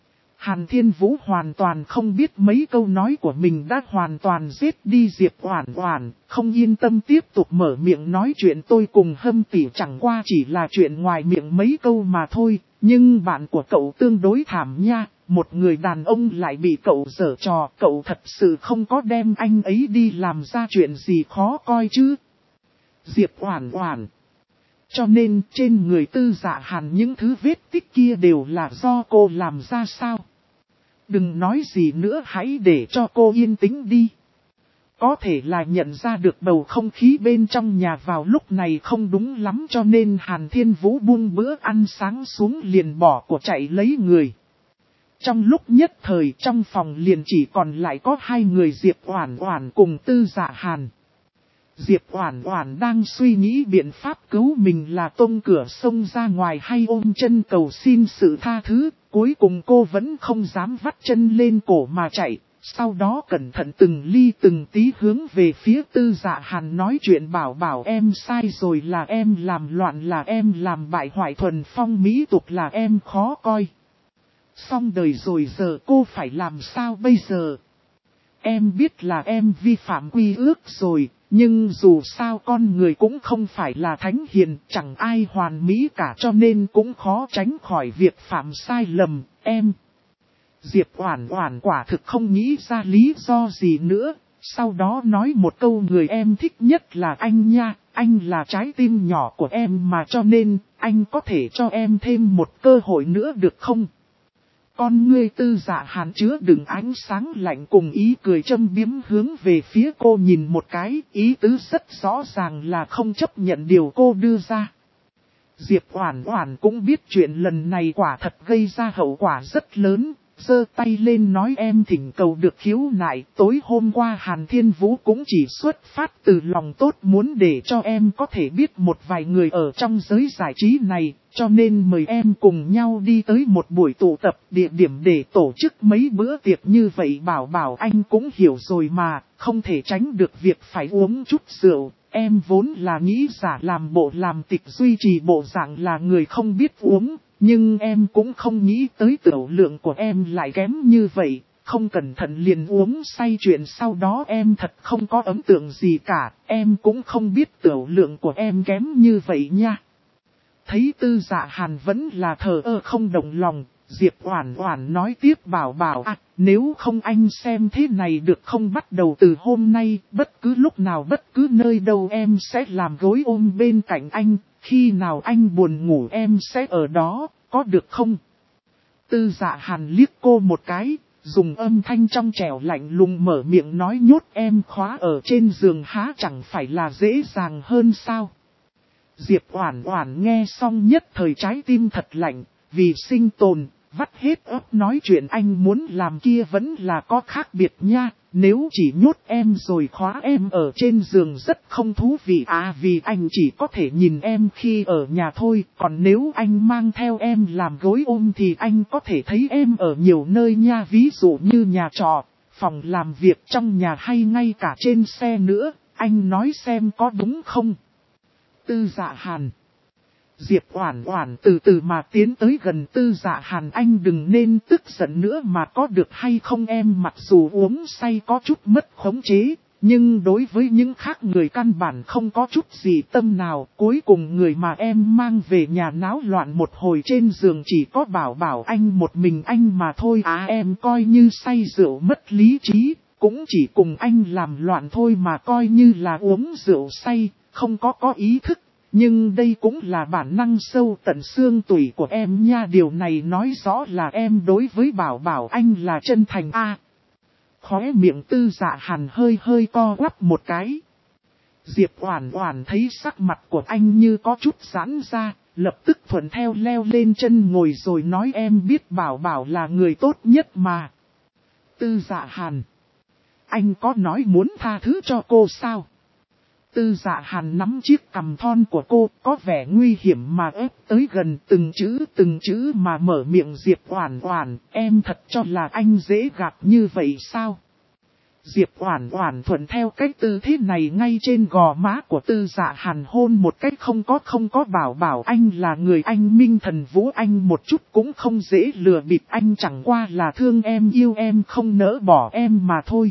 Hàn Thiên Vũ hoàn toàn không biết mấy câu nói của mình đã hoàn toàn giết đi Diệp Oản Oản, không yên tâm tiếp tục mở miệng nói chuyện, tôi cùng Hâm tỷ chẳng qua chỉ là chuyện ngoài miệng mấy câu mà thôi, nhưng bạn của cậu tương đối thảm nha, một người đàn ông lại bị cậu giở trò, cậu thật sự không có đem anh ấy đi làm ra chuyện gì khó coi chứ. Diệp Oản Oản. Cho nên trên người Tư Dạ Hàn những thứ vết tích kia đều là do cô làm ra sao? Đừng nói gì nữa, hãy để cho cô yên tĩnh đi. Có thể là nhận ra được bầu không khí bên trong nhà vào lúc này không đúng lắm, cho nên Hàn Thiên Vũ buông bữa ăn sáng xuống liền bỏ của chạy lấy người. Trong lúc nhất thời trong phòng liền chỉ còn lại có hai người, Diệp Oản Oản cùng Tư Dạ Hàn. Diệp Oản Oản đang suy nghĩ biện pháp cứu mình là tung cửa xông ra ngoài hay ôm chân cầu xin sự tha thứ, cuối cùng cô vẫn không dám vắt chân lên cổ mà chạy, sau đó cẩn thận từng ly từng tí hướng về phía Tư Dạ Hàn nói chuyện, bảo em sai rồi, là em làm loạn, là em làm bại hoại thuần phong mỹ tục, là em khó coi. Xong đời rồi, giờ cô phải làm sao bây giờ? Em biết là em vi phạm quy ước rồi, nhưng dù sao con người cũng không phải là thánh hiền, chẳng ai hoàn mỹ cả, cho nên cũng khó tránh khỏi việc phạm sai lầm, em. Diệp Oản Oản quả thực không nghĩ ra lý do gì nữa, sau đó nói một câu, người em thích nhất là anh nha, anh là trái tim nhỏ của em mà, cho nên anh có thể cho em thêm một cơ hội nữa được không? Con ngươi Tư Dạ Hàn chứa đựng ánh sáng lạnh cùng ý cười châm biếm hướng về phía cô nhìn một cái, ý tứ rất rõ ràng là không chấp nhận điều cô đưa ra. Diệp Oản Oản cũng biết chuyện lần này quả thật gây ra hậu quả rất lớn, giơ tay lên nói em thỉnh cầu được khiếu nại. Tối hôm qua Hàn Thiên Vũ cũng chỉ xuất phát từ lòng tốt muốn để cho em có thể biết một vài người ở trong giới giải trí này, cho nên mời em cùng nhau đi tới một buổi tụ tập địa điểm để tổ chức mấy bữa tiệc như vậy. Bảo anh cũng hiểu rồi mà, không thể tránh được việc phải uống chút rượu. Em vốn là nghĩ giả làm bộ làm tịch duy trì bộ dạng là người không biết uống, nhưng em cũng không nghĩ tới tiểu lượng của em lại kém như vậy, không cẩn thận liền uống say. Chuyện sau đó em thật không có ấn tượng gì cả, em cũng không biết tiểu lượng của em kém như vậy nha. Thấy Tư Dạ Hàn vẫn là thờ ơ không động lòng, Diệp Oản Oản nói tiếp bảo nếu không anh xem thế này được không, bắt đầu từ hôm nay, bất cứ lúc nào bất cứ nơi đâu em sẽ làm gối ôm bên cạnh anh, khi nào anh buồn ngủ em sẽ ở đó, có được không? Tư Dạ Hàn liếc cô một cái, dùng âm thanh trong trẻo lạnh lùng mở miệng nói nhốt em khóa ở trên giường há chẳng phải là dễ dàng hơn sao? Diệp Oản Oản nghe xong nhất thời trái tim thật lạnh, vì sinh tồn, vắt hết óc nói chuyện anh muốn làm kia vẫn là có khác biệt nha, nếu chỉ nhốt em rồi khóa em ở trên giường rất không thú vị vì anh chỉ có thể nhìn em khi ở nhà thôi, còn nếu anh mang theo em làm gối ôm thì anh có thể thấy em ở nhiều nơi nha, ví dụ như nhà trọ, phòng làm việc trong nhà hay ngay cả trên xe nữa, anh nói xem có đúng không? Tư Dạ Hàn. Diệp Oản Oản từ từ mà tiến tới gần Tư Dạ Hàn, anh đừng nên tức giận nữa mà có được hay không? Em mặc dù uống say có chút mất khống chế, nhưng đối với những khác người căn bản không có chút gì tâm nào. Cuối cùng người mà em mang về nhà náo loạn một hồi trên giường chỉ có bảo anh một mình anh mà thôi em coi như say rượu mất lý trí, cũng chỉ cùng anh làm loạn thôi mà, coi như là uống rượu say, không có ý thức. Nhưng đây cũng là bản năng sâu tận xương tủy của em nha, điều này nói rõ là em đối với bảo anh là chân thành Khóe miệng Tư Dạ Hàn hơi co quắp một cái. Diệp Oản Oản thấy sắc mặt của anh như có chút giãn ra, lập tức thuận theo leo lên chân ngồi rồi nói em biết bảo là người tốt nhất mà. Tư Dạ Hàn, anh có nói muốn tha thứ cho cô sao? Tư Dạ Hàn nắm chiếc cằm thon của cô, có vẻ nguy hiểm mà ép tới gần, từng chữ mà mở miệng. Diệp Oản Oản, em thật cho là anh dễ gạt như vậy sao? Diệp Oản Oản thuận theo cách tư thế này ngay trên gò má của Tư Dạ Hàn hôn một cách không có bảo anh là người anh minh thần vũ, anh một chút cũng không dễ lừa bịp, anh chẳng qua là thương em yêu em không nỡ bỏ em mà thôi.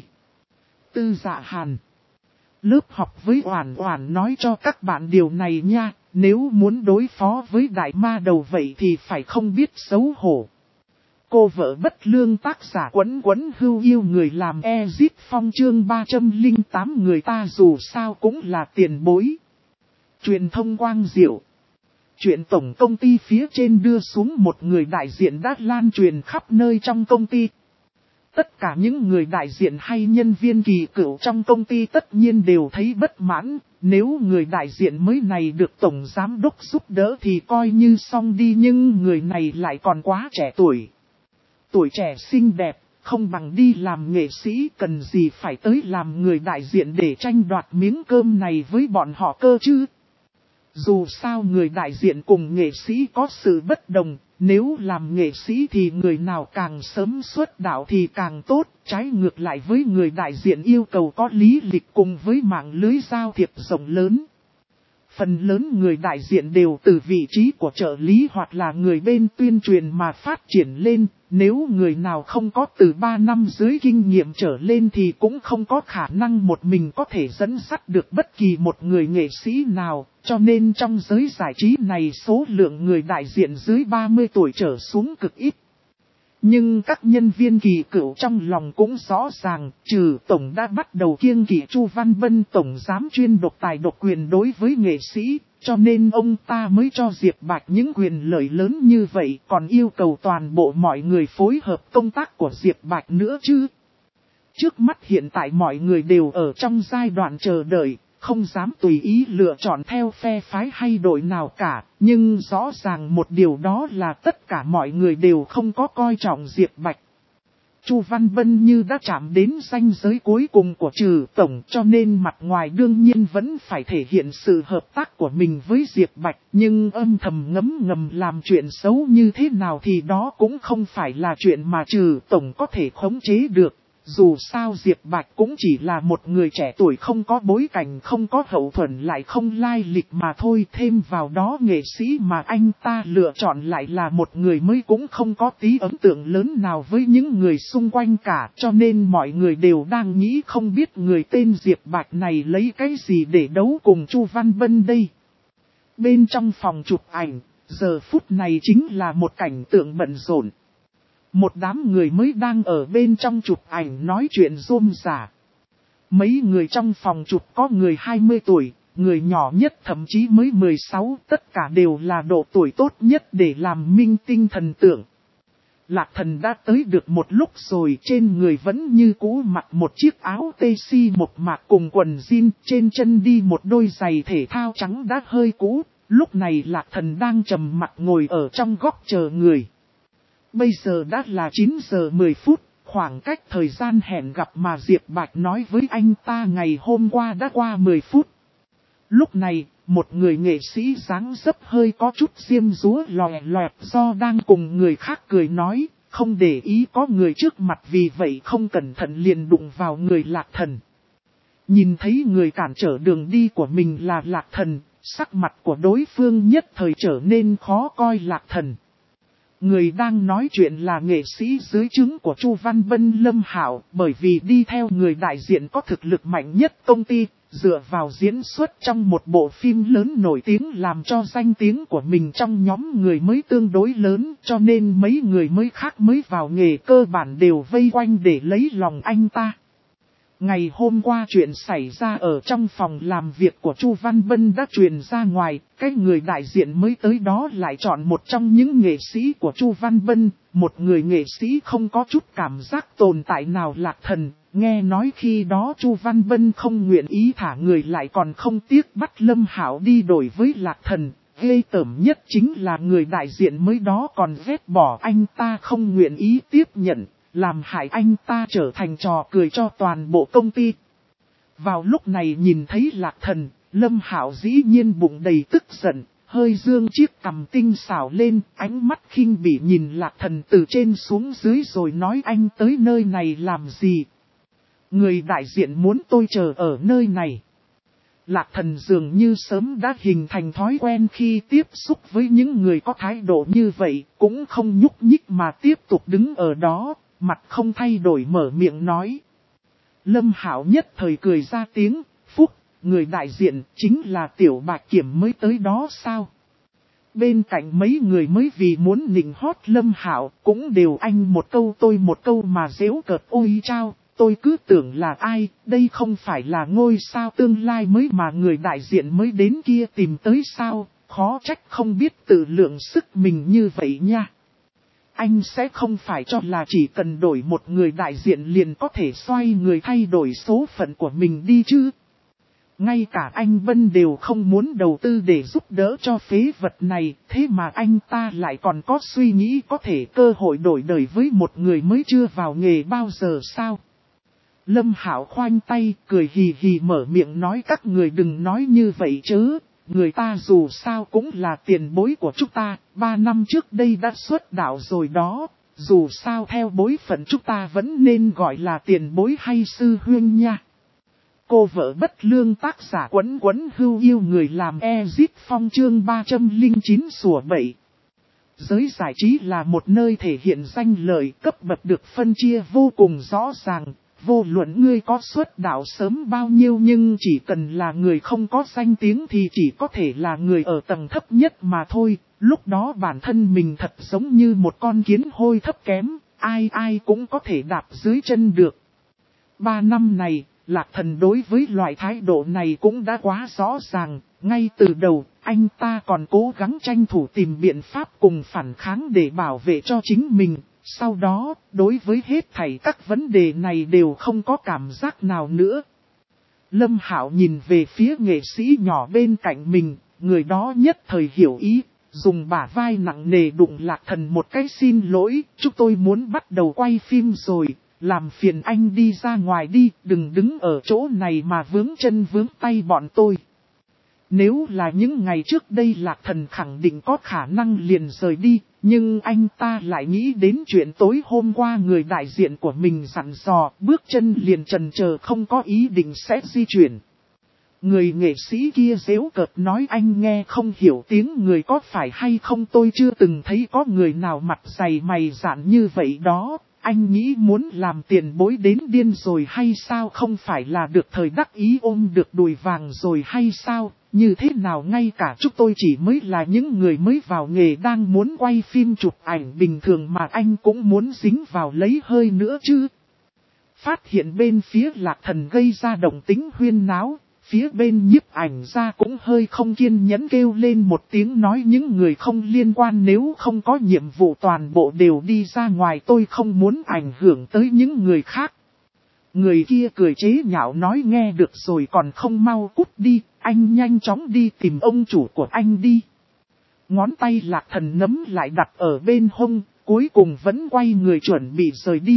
Tư Dạ Hàn. Lớp học với Oản Oản nói cho các bạn điều này nha, nếu muốn đối phó với đại ma đầu vậy thì phải không biết xấu hổ. Cô vợ bất lương, tác giả Quấn Hưu yêu người làm Ezit Phong, chương 308 người ta dù sao cũng là tiền bối. Truyền thông quang diệu. Chuyện tổng công ty phía trên đưa xuống một người đại diện đã lan truyền khắp nơi trong công ty. Tất cả những người đại diện hay nhân viên kỳ cựu trong công ty tất nhiên đều thấy bất mãn, nếu người đại diện mới này được tổng giám đốc giúp đỡ thì coi như xong đi, nhưng người này lại còn quá trẻ tuổi. Tuổi trẻ xinh đẹp, không bằng đi làm nghệ sĩ, cần gì phải tới làm người đại diện để tranh đoạt miếng cơm này với bọn họ cơ chứ. Dù sao người đại diện cùng nghệ sĩ có sự bất đồng, nếu làm nghệ sĩ thì người nào càng sớm xuất đạo thì càng tốt, trái ngược lại với người đại diện yêu cầu có lý lịch cùng với mạng lưới giao thiệp rộng lớn. Phần lớn người đại diện đều từ vị trí của trợ lý hoặc là người bên tuyên truyền mà phát triển lên, nếu người nào không có từ 3 năm dưới kinh nghiệm trở lên thì cũng không có khả năng một mình có thể dẫn dắt được bất kỳ một người nghệ sĩ nào, cho nên trong giới giải trí này số lượng người đại diện dưới 30 tuổi trở xuống cực ít. Nhưng các nhân viên kỳ cựu trong lòng cũng rõ ràng, trừ tổng đã bắt đầu kiêng kỵ Chu Văn Bân tổng giám chuyên độc tài độc quyền đối với nghệ sĩ, cho nên ông ta mới cho Diệp Bạch những quyền lợi lớn như vậy, còn yêu cầu toàn bộ mọi người phối hợp công tác của Diệp Bạch nữa chứ. Trước mắt hiện tại mọi người đều ở trong giai đoạn chờ đợi, không dám tùy ý lựa chọn theo phe phái hay đội nào cả, nhưng rõ ràng một điều đó là tất cả mọi người đều không có coi trọng Diệp Bạch. Chu Văn Bân như đã chạm đến ranh giới cuối cùng của Trừ Tổng, cho nên mặt ngoài đương nhiên vẫn phải thể hiện sự hợp tác của mình với Diệp Bạch, nhưng âm thầm ngấm ngầm làm chuyện xấu như thế nào thì đó cũng không phải là chuyện mà Trừ Tổng có thể khống chế được. Dù sao Diệp Bạch cũng chỉ là một người trẻ tuổi không có bối cảnh, không có hậu thuẫn, lại không lai lịch mà thôi. Thêm vào đó nghệ sĩ mà anh ta lựa chọn lại là một người mới, cũng không có tí ấn tượng lớn nào với những người xung quanh cả. Cho nên mọi người đều đang nghĩ không biết người tên Diệp Bạch này lấy cái gì để đấu cùng Chu Văn Bân đây. Bên trong phòng chụp ảnh, giờ phút này chính là một cảnh tượng bận rộn. Một đám người mới đang ở bên trong chụp ảnh nói chuyện rôm rả. Mấy người trong phòng chụp có người 20 tuổi, người nhỏ nhất thậm chí mới 16, tất cả đều là độ tuổi tốt nhất để làm minh tinh thần tượng. Lạc Thần đã tới được một lúc rồi, trên người vẫn như cũ mặc một chiếc áo tê si một mạc cùng quần jean, trên chân đi một đôi giày thể thao trắng đã hơi cũ. Lúc này Lạc Thần đang trầm mặc ngồi ở trong góc chờ người. Bây giờ đã là 9 giờ 10 phút, khoảng cách thời gian hẹn gặp mà Diệp Bạch nói với anh ta ngày hôm qua đã qua 10 phút. Lúc này, một người nghệ sĩ dáng dấp hơi có chút diêm dúa lòe loẹt do đang cùng người khác cười nói, không để ý có người trước mặt, vì vậy không cẩn thận liền đụng vào người Lạc Thần. Nhìn thấy người cản trở đường đi của mình là Lạc Thần, sắc mặt của đối phương nhất thời trở nên khó coi. Lạc Thần. Người đang nói chuyện là nghệ sĩ dưới trướng của Chu Văn Bân Lâm Hạo, bởi vì đi theo người đại diện có thực lực mạnh nhất công ty, dựa vào diễn xuất trong một bộ phim lớn nổi tiếng làm cho danh tiếng của mình trong nhóm người mới tương đối lớn, cho nên mấy người mới khác mới vào nghề cơ bản đều vây quanh để lấy lòng anh ta. Ngày hôm qua chuyện xảy ra ở trong phòng làm việc của Chu Văn Bân đã truyền ra ngoài, cái người đại diện mới tới đó lại chọn một trong những nghệ sĩ của Chu Văn Bân, một người nghệ sĩ không có chút cảm giác tồn tại nào. Lạc Thần, nghe nói khi đó Chu Văn Bân không nguyện ý thả người lại còn không tiếc bắt Lâm Hạo đi đổi với Lạc Thần. Ghê tởm nhất chính là người đại diện mới đó còn ghét bỏ anh ta không nguyện ý tiếp nhận, làm hại anh ta trở thành trò cười cho toàn bộ công ty. Vào lúc này nhìn thấy Lạc Thần, Lâm Hạo dĩ nhiên bụng đầy tức giận, hơi dương chiếc cằm tinh xảo lên, ánh mắt khinh bỉ nhìn Lạc Thần từ trên xuống dưới rồi nói: anh tới nơi này làm gì? Người đại diện muốn tôi chờ ở nơi này. Lạc Thần dường như sớm đã hình thành thói quen khi tiếp xúc với những người có thái độ như vậy, cũng không nhúc nhích mà tiếp tục đứng ở đó, mặt không thay đổi mở miệng nói. Lâm Hạo nhất thời cười ra tiếng, Phúc, người đại diện chính là Tiểu Bạch Kiểm mới tới đó sao? Bên cạnh mấy người mới vì muốn nịnh hót Lâm Hạo cũng đều anh một câu tôi một câu mà giễu cợt. Ôi chao, tôi cứ tưởng là ai, đây không phải là ngôi sao tương lai mới mà người đại diện mới đến kia tìm tới sao, khó trách không biết tự lượng sức mình như vậy nha. Anh sẽ không phải cho là chỉ cần đổi một người đại diện liền có thể xoay người thay đổi số phận của mình đi chứ. Ngay cả anh Bân đều không muốn đầu tư để giúp đỡ cho phế vật này, thế mà anh ta lại còn có suy nghĩ có thể cơ hội đổi đời với một người mới chưa vào nghề bao giờ sao? Lâm Hạo khoanh tay, cười hì hì mở miệng nói: các người đừng nói như vậy chứ, người ta dù sao cũng là tiền bối của chúng ta, 3 năm trước đây đã xuất đạo rồi đó, dù sao theo bối phận chúng ta vẫn nên gọi là tiền bối hay sư huynh nha. Cô vợ bất lương tác giả Quấn Quấn Hưu yêu người làm Ezit Phong chương 309 sủa bậy. Giới giải trí là một nơi thể hiện danh lợi, cấp bậc được phân chia vô cùng rõ ràng. Vô luận ngươi có xuất đạo sớm bao nhiêu, nhưng chỉ cần là người không có danh tiếng thì chỉ có thể là người ở tầng thấp nhất mà thôi. Lúc đó bản thân mình thật giống như một con kiến hôi thấp kém, ai cũng có thể đạp dưới chân được. 3 năm này, Lạc Thần đối với loại thái độ này cũng đã quá rõ ràng. Ngay từ đầu, anh ta còn cố gắng tranh thủ tìm biện pháp cùng phản kháng để bảo vệ cho chính mình. Sau đó, đối với hết thảy các vấn đề này đều không có cảm giác nào nữa. Lâm Hạo nhìn về phía nghệ sĩ nhỏ bên cạnh mình, người đó nhất thời hiểu ý, dùng bả vai nặng nề đụng Lạc Thần một cái xin lỗi, chúng tôi muốn bắt đầu quay phim rồi, làm phiền anh đi ra ngoài đi, đừng đứng ở chỗ này mà vướng chân vướng tay bọn tôi. Nếu là những ngày trước đây Lạc Thần khẳng định có khả năng liền rời đi, nhưng anh ta lại nghĩ đến chuyện tối hôm qua người đại diện của mình dặn dò, bước chân liền chần chờ không có ý định sẽ di chuyển. Người nghệ sĩ kia giễu cợt nói anh nghe không hiểu tiếng người có phải hay không, tôi chưa từng thấy có người nào mặt dày mày dạn như vậy đó. Anh nghĩ muốn làm tiền bối đến điên rồi hay sao, không phải là được thời đắc ý ôm được đùi vàng rồi hay sao, như thế nào ngay cả chúng tôi chỉ mới là những người mới vào nghề đang muốn quay phim chụp ảnh bình thường mà anh cũng muốn dính vào lấy hơi nữa chứ. Phát hiện bên phía Lạc Thần gây ra động tính huyên náo, phía bên nhiếp ảnh ra cũng hơi không kiên nhẫn kêu lên một tiếng nói những người không liên quan nếu không có nhiệm vụ toàn bộ đều đi ra ngoài, tôi không muốn ảnh hưởng tới những người khác. Người kia cười chế nhạo nói nghe được rồi còn không mau cút đi, anh nhanh chóng đi tìm ông chủ của anh đi. Ngón tay Lạc Thần nắm lại đặt ở bên hông, cuối cùng vẫn quay người chuẩn bị rời đi.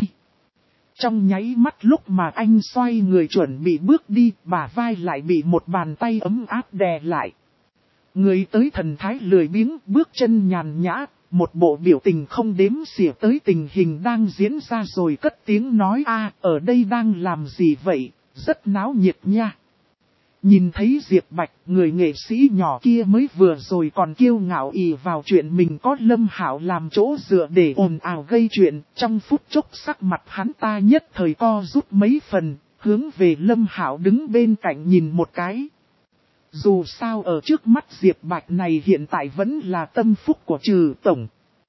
Trong nháy mắt lúc mà anh xoay người chuẩn bị bước đi, bả vai lại bị một bàn tay ấm áp đè lại. Người tới thần thái lười biếng, bước chân nhàn nhã, một bộ biểu tình không đếm xỉa tới tình hình đang diễn ra rồi cất tiếng nói ở đây đang làm gì vậy, rất náo nhiệt nha. Nhìn thấy Diệp Bạch, người nghệ sĩ nhỏ kia mới vừa rồi còn kiêu ngạo ỷ vào chuyện mình có Lâm Hạo làm chỗ dựa để ồn ào gây chuyện, trong phút chốc sắc mặt hắn ta nhất thời co rút mấy phần, hướng về Lâm Hạo đứng bên cạnh nhìn một cái. Dù sao ở trước mắt Diệp Bạch này hiện tại vẫn là tâm phúc của Trừ Tổng.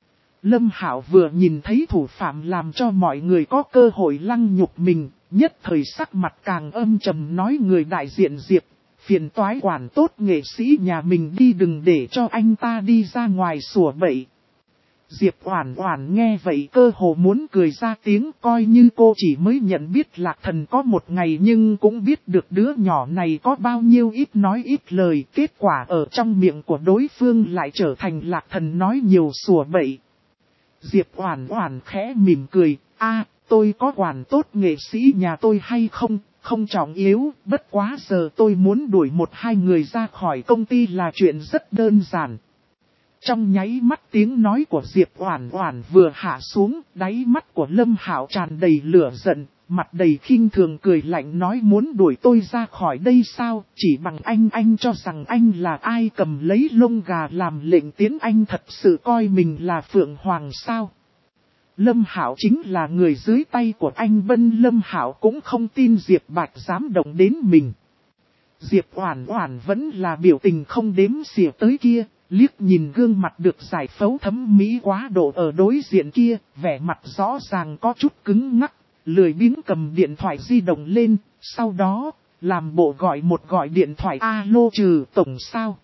Lâm Hạo vừa nhìn thấy thủ phạm làm cho mọi người có cơ hội lăng nhục mình, nhất thời sắc mặt càng âm trầm nói người đại diện Diệp, phiền toái quản tốt nghệ sĩ nhà mình đi, đừng để cho anh ta đi ra ngoài sủa bậy. Diệp Oản Oản nghe vậy cơ hồ muốn cười ra tiếng, coi như cô chỉ mới nhận biết Lạc Thần có một ngày nhưng cũng biết được đứa nhỏ này có bao nhiêu ít nói ít lời, kết quả ở trong miệng của đối phương lại trở thành Lạc Thần nói nhiều sủa bậy. Diệp Oản Oản khẽ mỉm cười, tôi có quản tốt nghệ sĩ nhà tôi hay không, không trọng yếu, bất quá giờ tôi muốn đuổi một hai người ra khỏi công ty là chuyện rất đơn giản. Trong nháy mắt tiếng nói của Diệp Oản Oản vừa hạ xuống, đáy mắt của Lâm Hạo tràn đầy lửa giận, mặt đầy khinh thường cười lạnh nói muốn đuổi tôi ra khỏi đây sao, chỉ bằng anh cho rằng anh là ai, cầm lấy lông gà làm lệnh tiến, anh thật sự coi mình là Phượng Hoàng sao. Lâm Hạo chính là người dưới tay của anh Bân, Lâm Hạo cũng không tin Diệp Bạch dám động đến mình. Diệp Oản Oản vẫn là biểu tình không đếm xỉa tới kia, liếc nhìn gương mặt được giải phẫu thẩm mỹ quá độ ở đối diện kia, vẻ mặt rõ ràng có chút cứng ngắc, lười biếng cầm điện thoại di động lên, sau đó, làm bộ gọi điện thoại. Alo Trừ Tổng sao?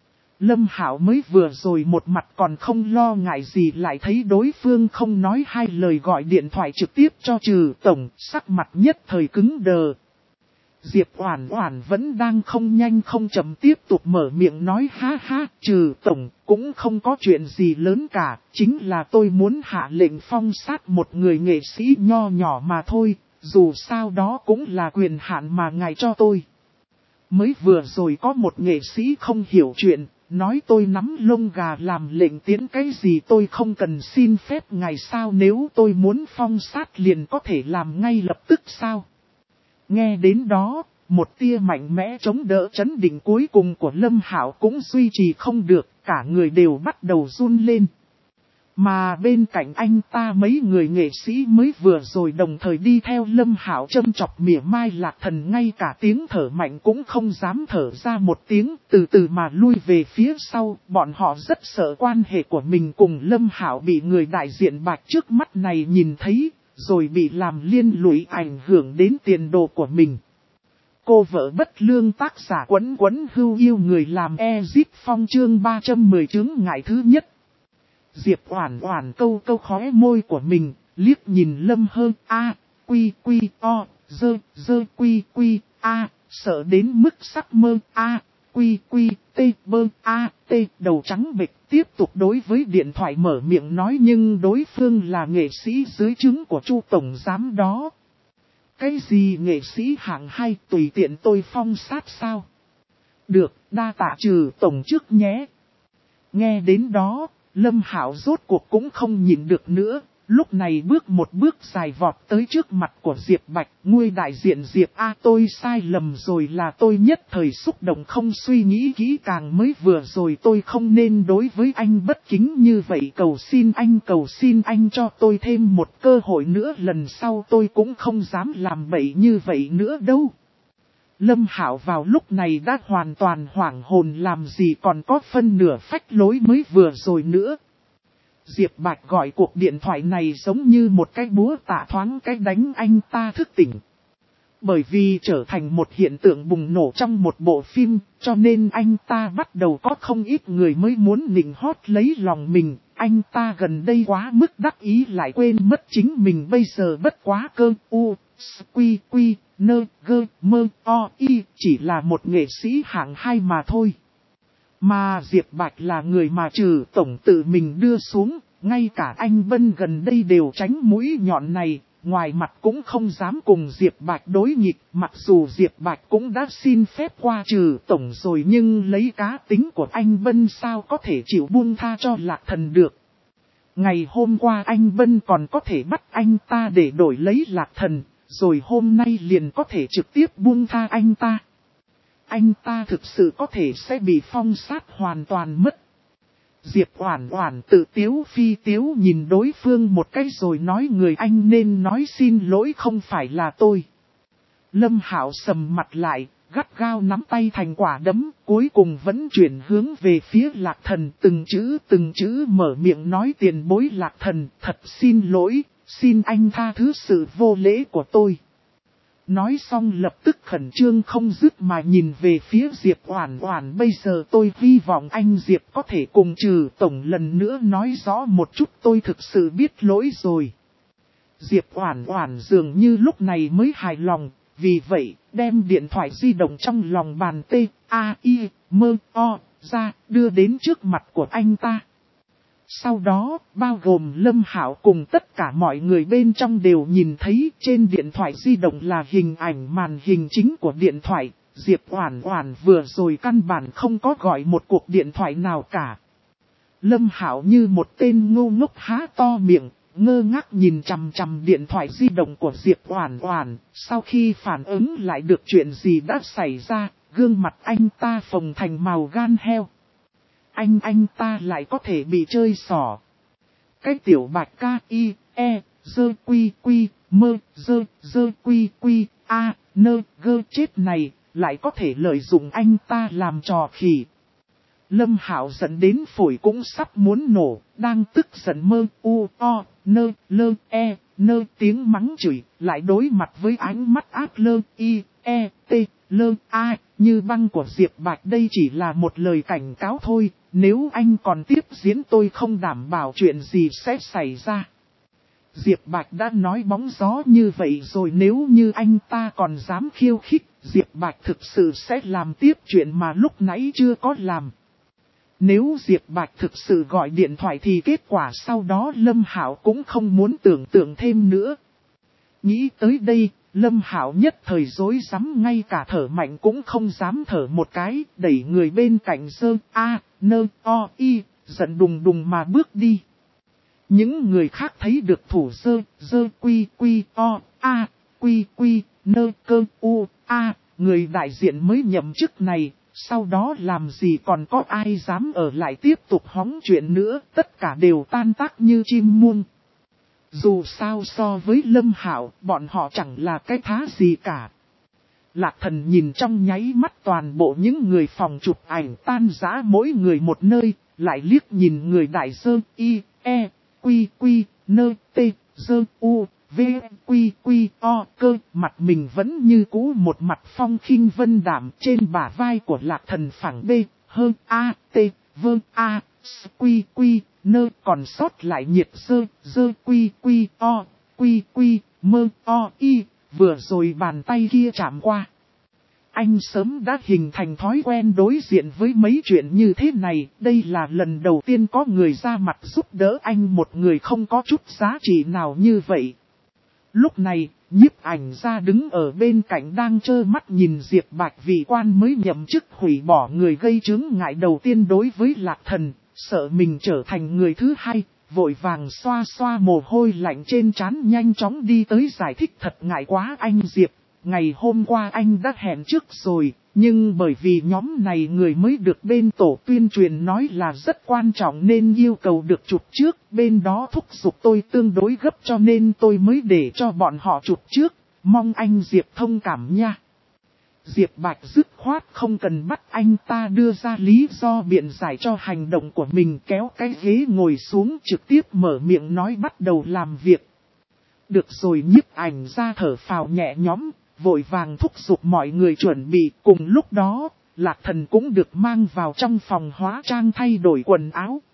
Lâm Hạo mới vừa rồi một mặt còn không lo ngại gì lại thấy đối phương không nói hai lời gọi điện thoại trực tiếp cho Trừ Tổng, sắc mặt nhất thời cứng đờ. Diệp Oản Oản vẫn đang không nhanh không chậm tiếp tục mở miệng nói ha ha, Trừ Tổng, cũng không có chuyện gì lớn cả, chính là tôi muốn hạ lệnh phong sát một người nghệ sĩ nho nhỏ mà thôi, dù sao đó cũng là quyền hạn mà ngài cho tôi. Mới vừa rồi có một nghệ sĩ không hiểu chuyện, nói tôi nắm lông gà làm lệnh tiến cái gì, tôi không cần xin phép ngài sao, nếu tôi muốn phong sát liền có thể làm ngay lập tức sao. Nghe đến đó, một tia mạnh mẽ chống đỡ chấn định cuối cùng của Lâm Hạo cũng duy trì không được, cả người đều bắt đầu run lên. Mà bên cạnh anh ta mấy người nghệ sĩ mới vừa rồi đồng thời đi theo Lâm Hạo châm chọc mỉa mai Lạc Thần, ngay cả tiếng thở mạnh cũng không dám thở ra một tiếng, từ từ mà lui về phía sau, bọn họ rất sợ quan hệ của mình cùng Lâm Hạo bị người đại diện Bạch trước mắt này nhìn thấy, rồi bị làm liên lụy ảnh hưởng đến tiền đồ của mình. Cô vợ bất lương tác giả Quấn Quấn hưu yêu người làm Ezip Phong chương 310 chướng ngại thứ nhất. Diệp Oản Oản câu khóe môi của mình, liếc nhìn Lâm Hơn, sợ đến mức sắc mơ, T, bơ, A, T, đầu trắng bệch tiếp tục đối với điện thoại mở miệng nói nhưng đối phương là nghệ sĩ dưới trướng của Chu Tổng Giám đó. Cái gì nghệ sĩ hạng 2 tùy tiện tôi phong sát sao? Được, đa tạ trừ Tổng trước nhé. Nghe đến đó, Lâm Hạo rốt cuộc cũng không nhịn được nữa. Lúc này bước một bước dài vọt tới trước mặt của Diệp Bạch. Nguôi đại diện Diệp A, tôi sai lầm rồi, là tôi nhất thời xúc động không suy nghĩ kỹ càng, mới vừa rồi tôi không nên đối với anh bất kính như vậy. Cầu xin anh cho tôi thêm một cơ hội nữa, lần sau tôi cũng không dám làm bậy như vậy nữa đâu. Lâm Hạo vào lúc này đã hoàn toàn hoảng hồn, làm gì còn có phân nửa phách lối mới vừa rồi nữa. Diệp Bạch gọi cuộc điện thoại này giống như một cái búa tạ thoáng cái đánh anh ta thức tỉnh. Bởi vì trở thành một hiện tượng bùng nổ trong một bộ phim, cho nên anh ta bắt đầu có không ít người mới muốn nịnh hót lấy lòng mình. Anh ta gần đây quá mức đắc ý lại quên mất chính mình bây giờ bất quá cơ u, quy quy, nơ, gơ, mơ, o, y, chỉ là một nghệ sĩ hạng 2 mà thôi. Mà Diệp Bạch là người mà trừ Tổng tự mình đưa xuống, ngay cả anh Vân gần đây đều tránh mũi nhọn này, ngoài mặt cũng không dám cùng Diệp Bạch đối nghịch, mặc dù Diệp Bạch cũng đã xin phép qua trừ Tổng rồi nhưng lấy cá tính của anh Vân sao có thể chịu buông tha cho Lạc Thần được. Ngày hôm qua anh Vân còn có thể bắt anh ta để đổi lấy Lạc Thần, rồi hôm nay liền có thể trực tiếp buông tha anh ta. Anh ta thực sự có thể sẽ bị phong sát hoàn toàn mất. Diệp Oản Oản tự tiếu phi tiếu nhìn đối phương một cái rồi nói, người anh nên nói xin lỗi không phải là tôi. Lâm Hạo sầm mặt lại, gắt gao nắm tay thành quả đấm, cuối cùng vẫn chuyển hướng về phía Lạc Thần, từng chữ mở miệng nói, tiền bối Lạc Thần, thật xin lỗi, xin anh tha thứ sự vô lễ của tôi. Nói xong lập tức khẩn trương không dứt mà nhìn về phía Diệp Oản Oản, bây giờ tôi hy vọng anh Diệp có thể cùng trừ Tổng lần nữa nói rõ một chút, tôi thực sự biết lỗi rồi. Diệp Oản Oản dường như lúc này mới hài lòng, vì vậy đem điện thoại di động trong lòng bàn T.A.I.M.O. ra đưa đến trước mặt của anh ta. Sau đó, bao gồm Lâm Hạo cùng tất cả mọi người bên trong đều nhìn thấy trên điện thoại di động là hình ảnh màn hình chính của điện thoại. Diệp Oản Oản vừa rồi căn bản không có gọi một cuộc điện thoại nào cả. Lâm Hạo như một tên ngu ngốc há to miệng, ngơ ngác nhìn chằm chằm điện thoại di động của Diệp Oản Oản. Sau khi phản ứng lại được chuyện gì đã xảy ra, gương mặt anh ta phồng thành màu gan heo. Anh ta lại có thể bị chơi xỏ. Cái tiểu Bạch ca y, e, dơ quy quy, mơ, dơ quy quy, a, nơ, gơ chết này, lại có thể lợi dụng anh ta làm trò khỉ. Lâm Hạo giận đến phổi cũng sắp muốn nổ, đang tức giận mơ, u, o, nơ, lơ, e, nơ tiếng mắng chửi, lại đối mặt với ánh mắt ác lơ, y, e, t, lơ, a, như băng của Diệp Bạch. Đây chỉ là một lời cảnh cáo thôi, nếu anh còn tiếp diễn tôi không đảm bảo chuyện gì sẽ xảy ra. Diệp Bạch đã nói bóng gió như vậy rồi, nếu như anh ta còn dám khiêu khích, Diệp Bạch thực sự sẽ làm tiếp chuyện mà lúc nãy chưa có làm. Nếu Diệp Bạch thực sự gọi điện thoại thì kết quả sau đó Lâm Hạo cũng không muốn tưởng tượng thêm nữa. Nghĩ tới đây, Lâm Hạo nhất thời rối rắm, ngay cả thở mạnh cũng không dám thở một cái, đẩy người bên cạnh dơ, a, nơ, o, y, giận đùng đùng mà bước đi. Những người khác thấy được thủ dơ quy quy, o, a, quy quy, nơ, cơ, u, a, người đại diện mới nhậm chức này. Sau đó làm gì còn có ai dám ở lại tiếp tục hóng chuyện nữa, tất cả đều tan tác như chim muông. Dù sao so với Lâm Hạo, bọn họ chẳng là cái thá gì cả. Lạc Thần nhìn trong nháy mắt toàn bộ những người phòng chụp ảnh tan rã mỗi người một nơi, lại liếc nhìn người đại dơ y, e, quy quy, nơ, t, dơ u, v, quy quy, o, cơ, mặt mình vẫn như cũ một mặt phong khinh vân đảm, trên bả vai của Lạc Thần phẳng b, hơn a, t, vơ a, quy quy, nơ, còn sót lại nhiệt dơ quy quy, mơ, o, y, vừa rồi bàn tay kia chạm qua. Anh sớm đã hình thành thói quen đối diện với mấy chuyện như thế này, đây là lần đầu tiên có người ra mặt giúp đỡ anh một người không có chút giá trị nào như vậy. Lúc này, nhiếp ảnh gia đứng ở bên cạnh đang trơ mắt nhìn Diệp Bạch vị quan mới nhậm chức hủy bỏ người gây chướng ngại đầu tiên đối với Lạc Thần, sợ mình trở thành người thứ hai, vội vàng xoa xoa mồ hôi lạnh trên trán nhanh chóng đi tới giải thích thật ngại quá anh Diệp. Ngày hôm qua anh đã hẹn trước rồi, nhưng bởi vì nhóm này người mới được bên tổ tuyên truyền nói là rất quan trọng nên yêu cầu được chụp trước, bên đó thúc giục tôi tương đối gấp cho nên tôi mới để cho bọn họ chụp trước, mong anh Diệp thông cảm nha. Diệp Bạch dứt khoát không cần bắt anh ta đưa ra lý do biện giải cho hành động của mình, kéo cái ghế ngồi xuống trực tiếp mở miệng nói bắt đầu làm việc. Được rồi, nhiếp ảnh ra thở phào nhẹ nhõm, vội vàng thúc giục mọi người chuẩn bị. Cùng lúc đó, Lạc Thần cũng được mang vào trong phòng hóa trang thay đổi quần áo.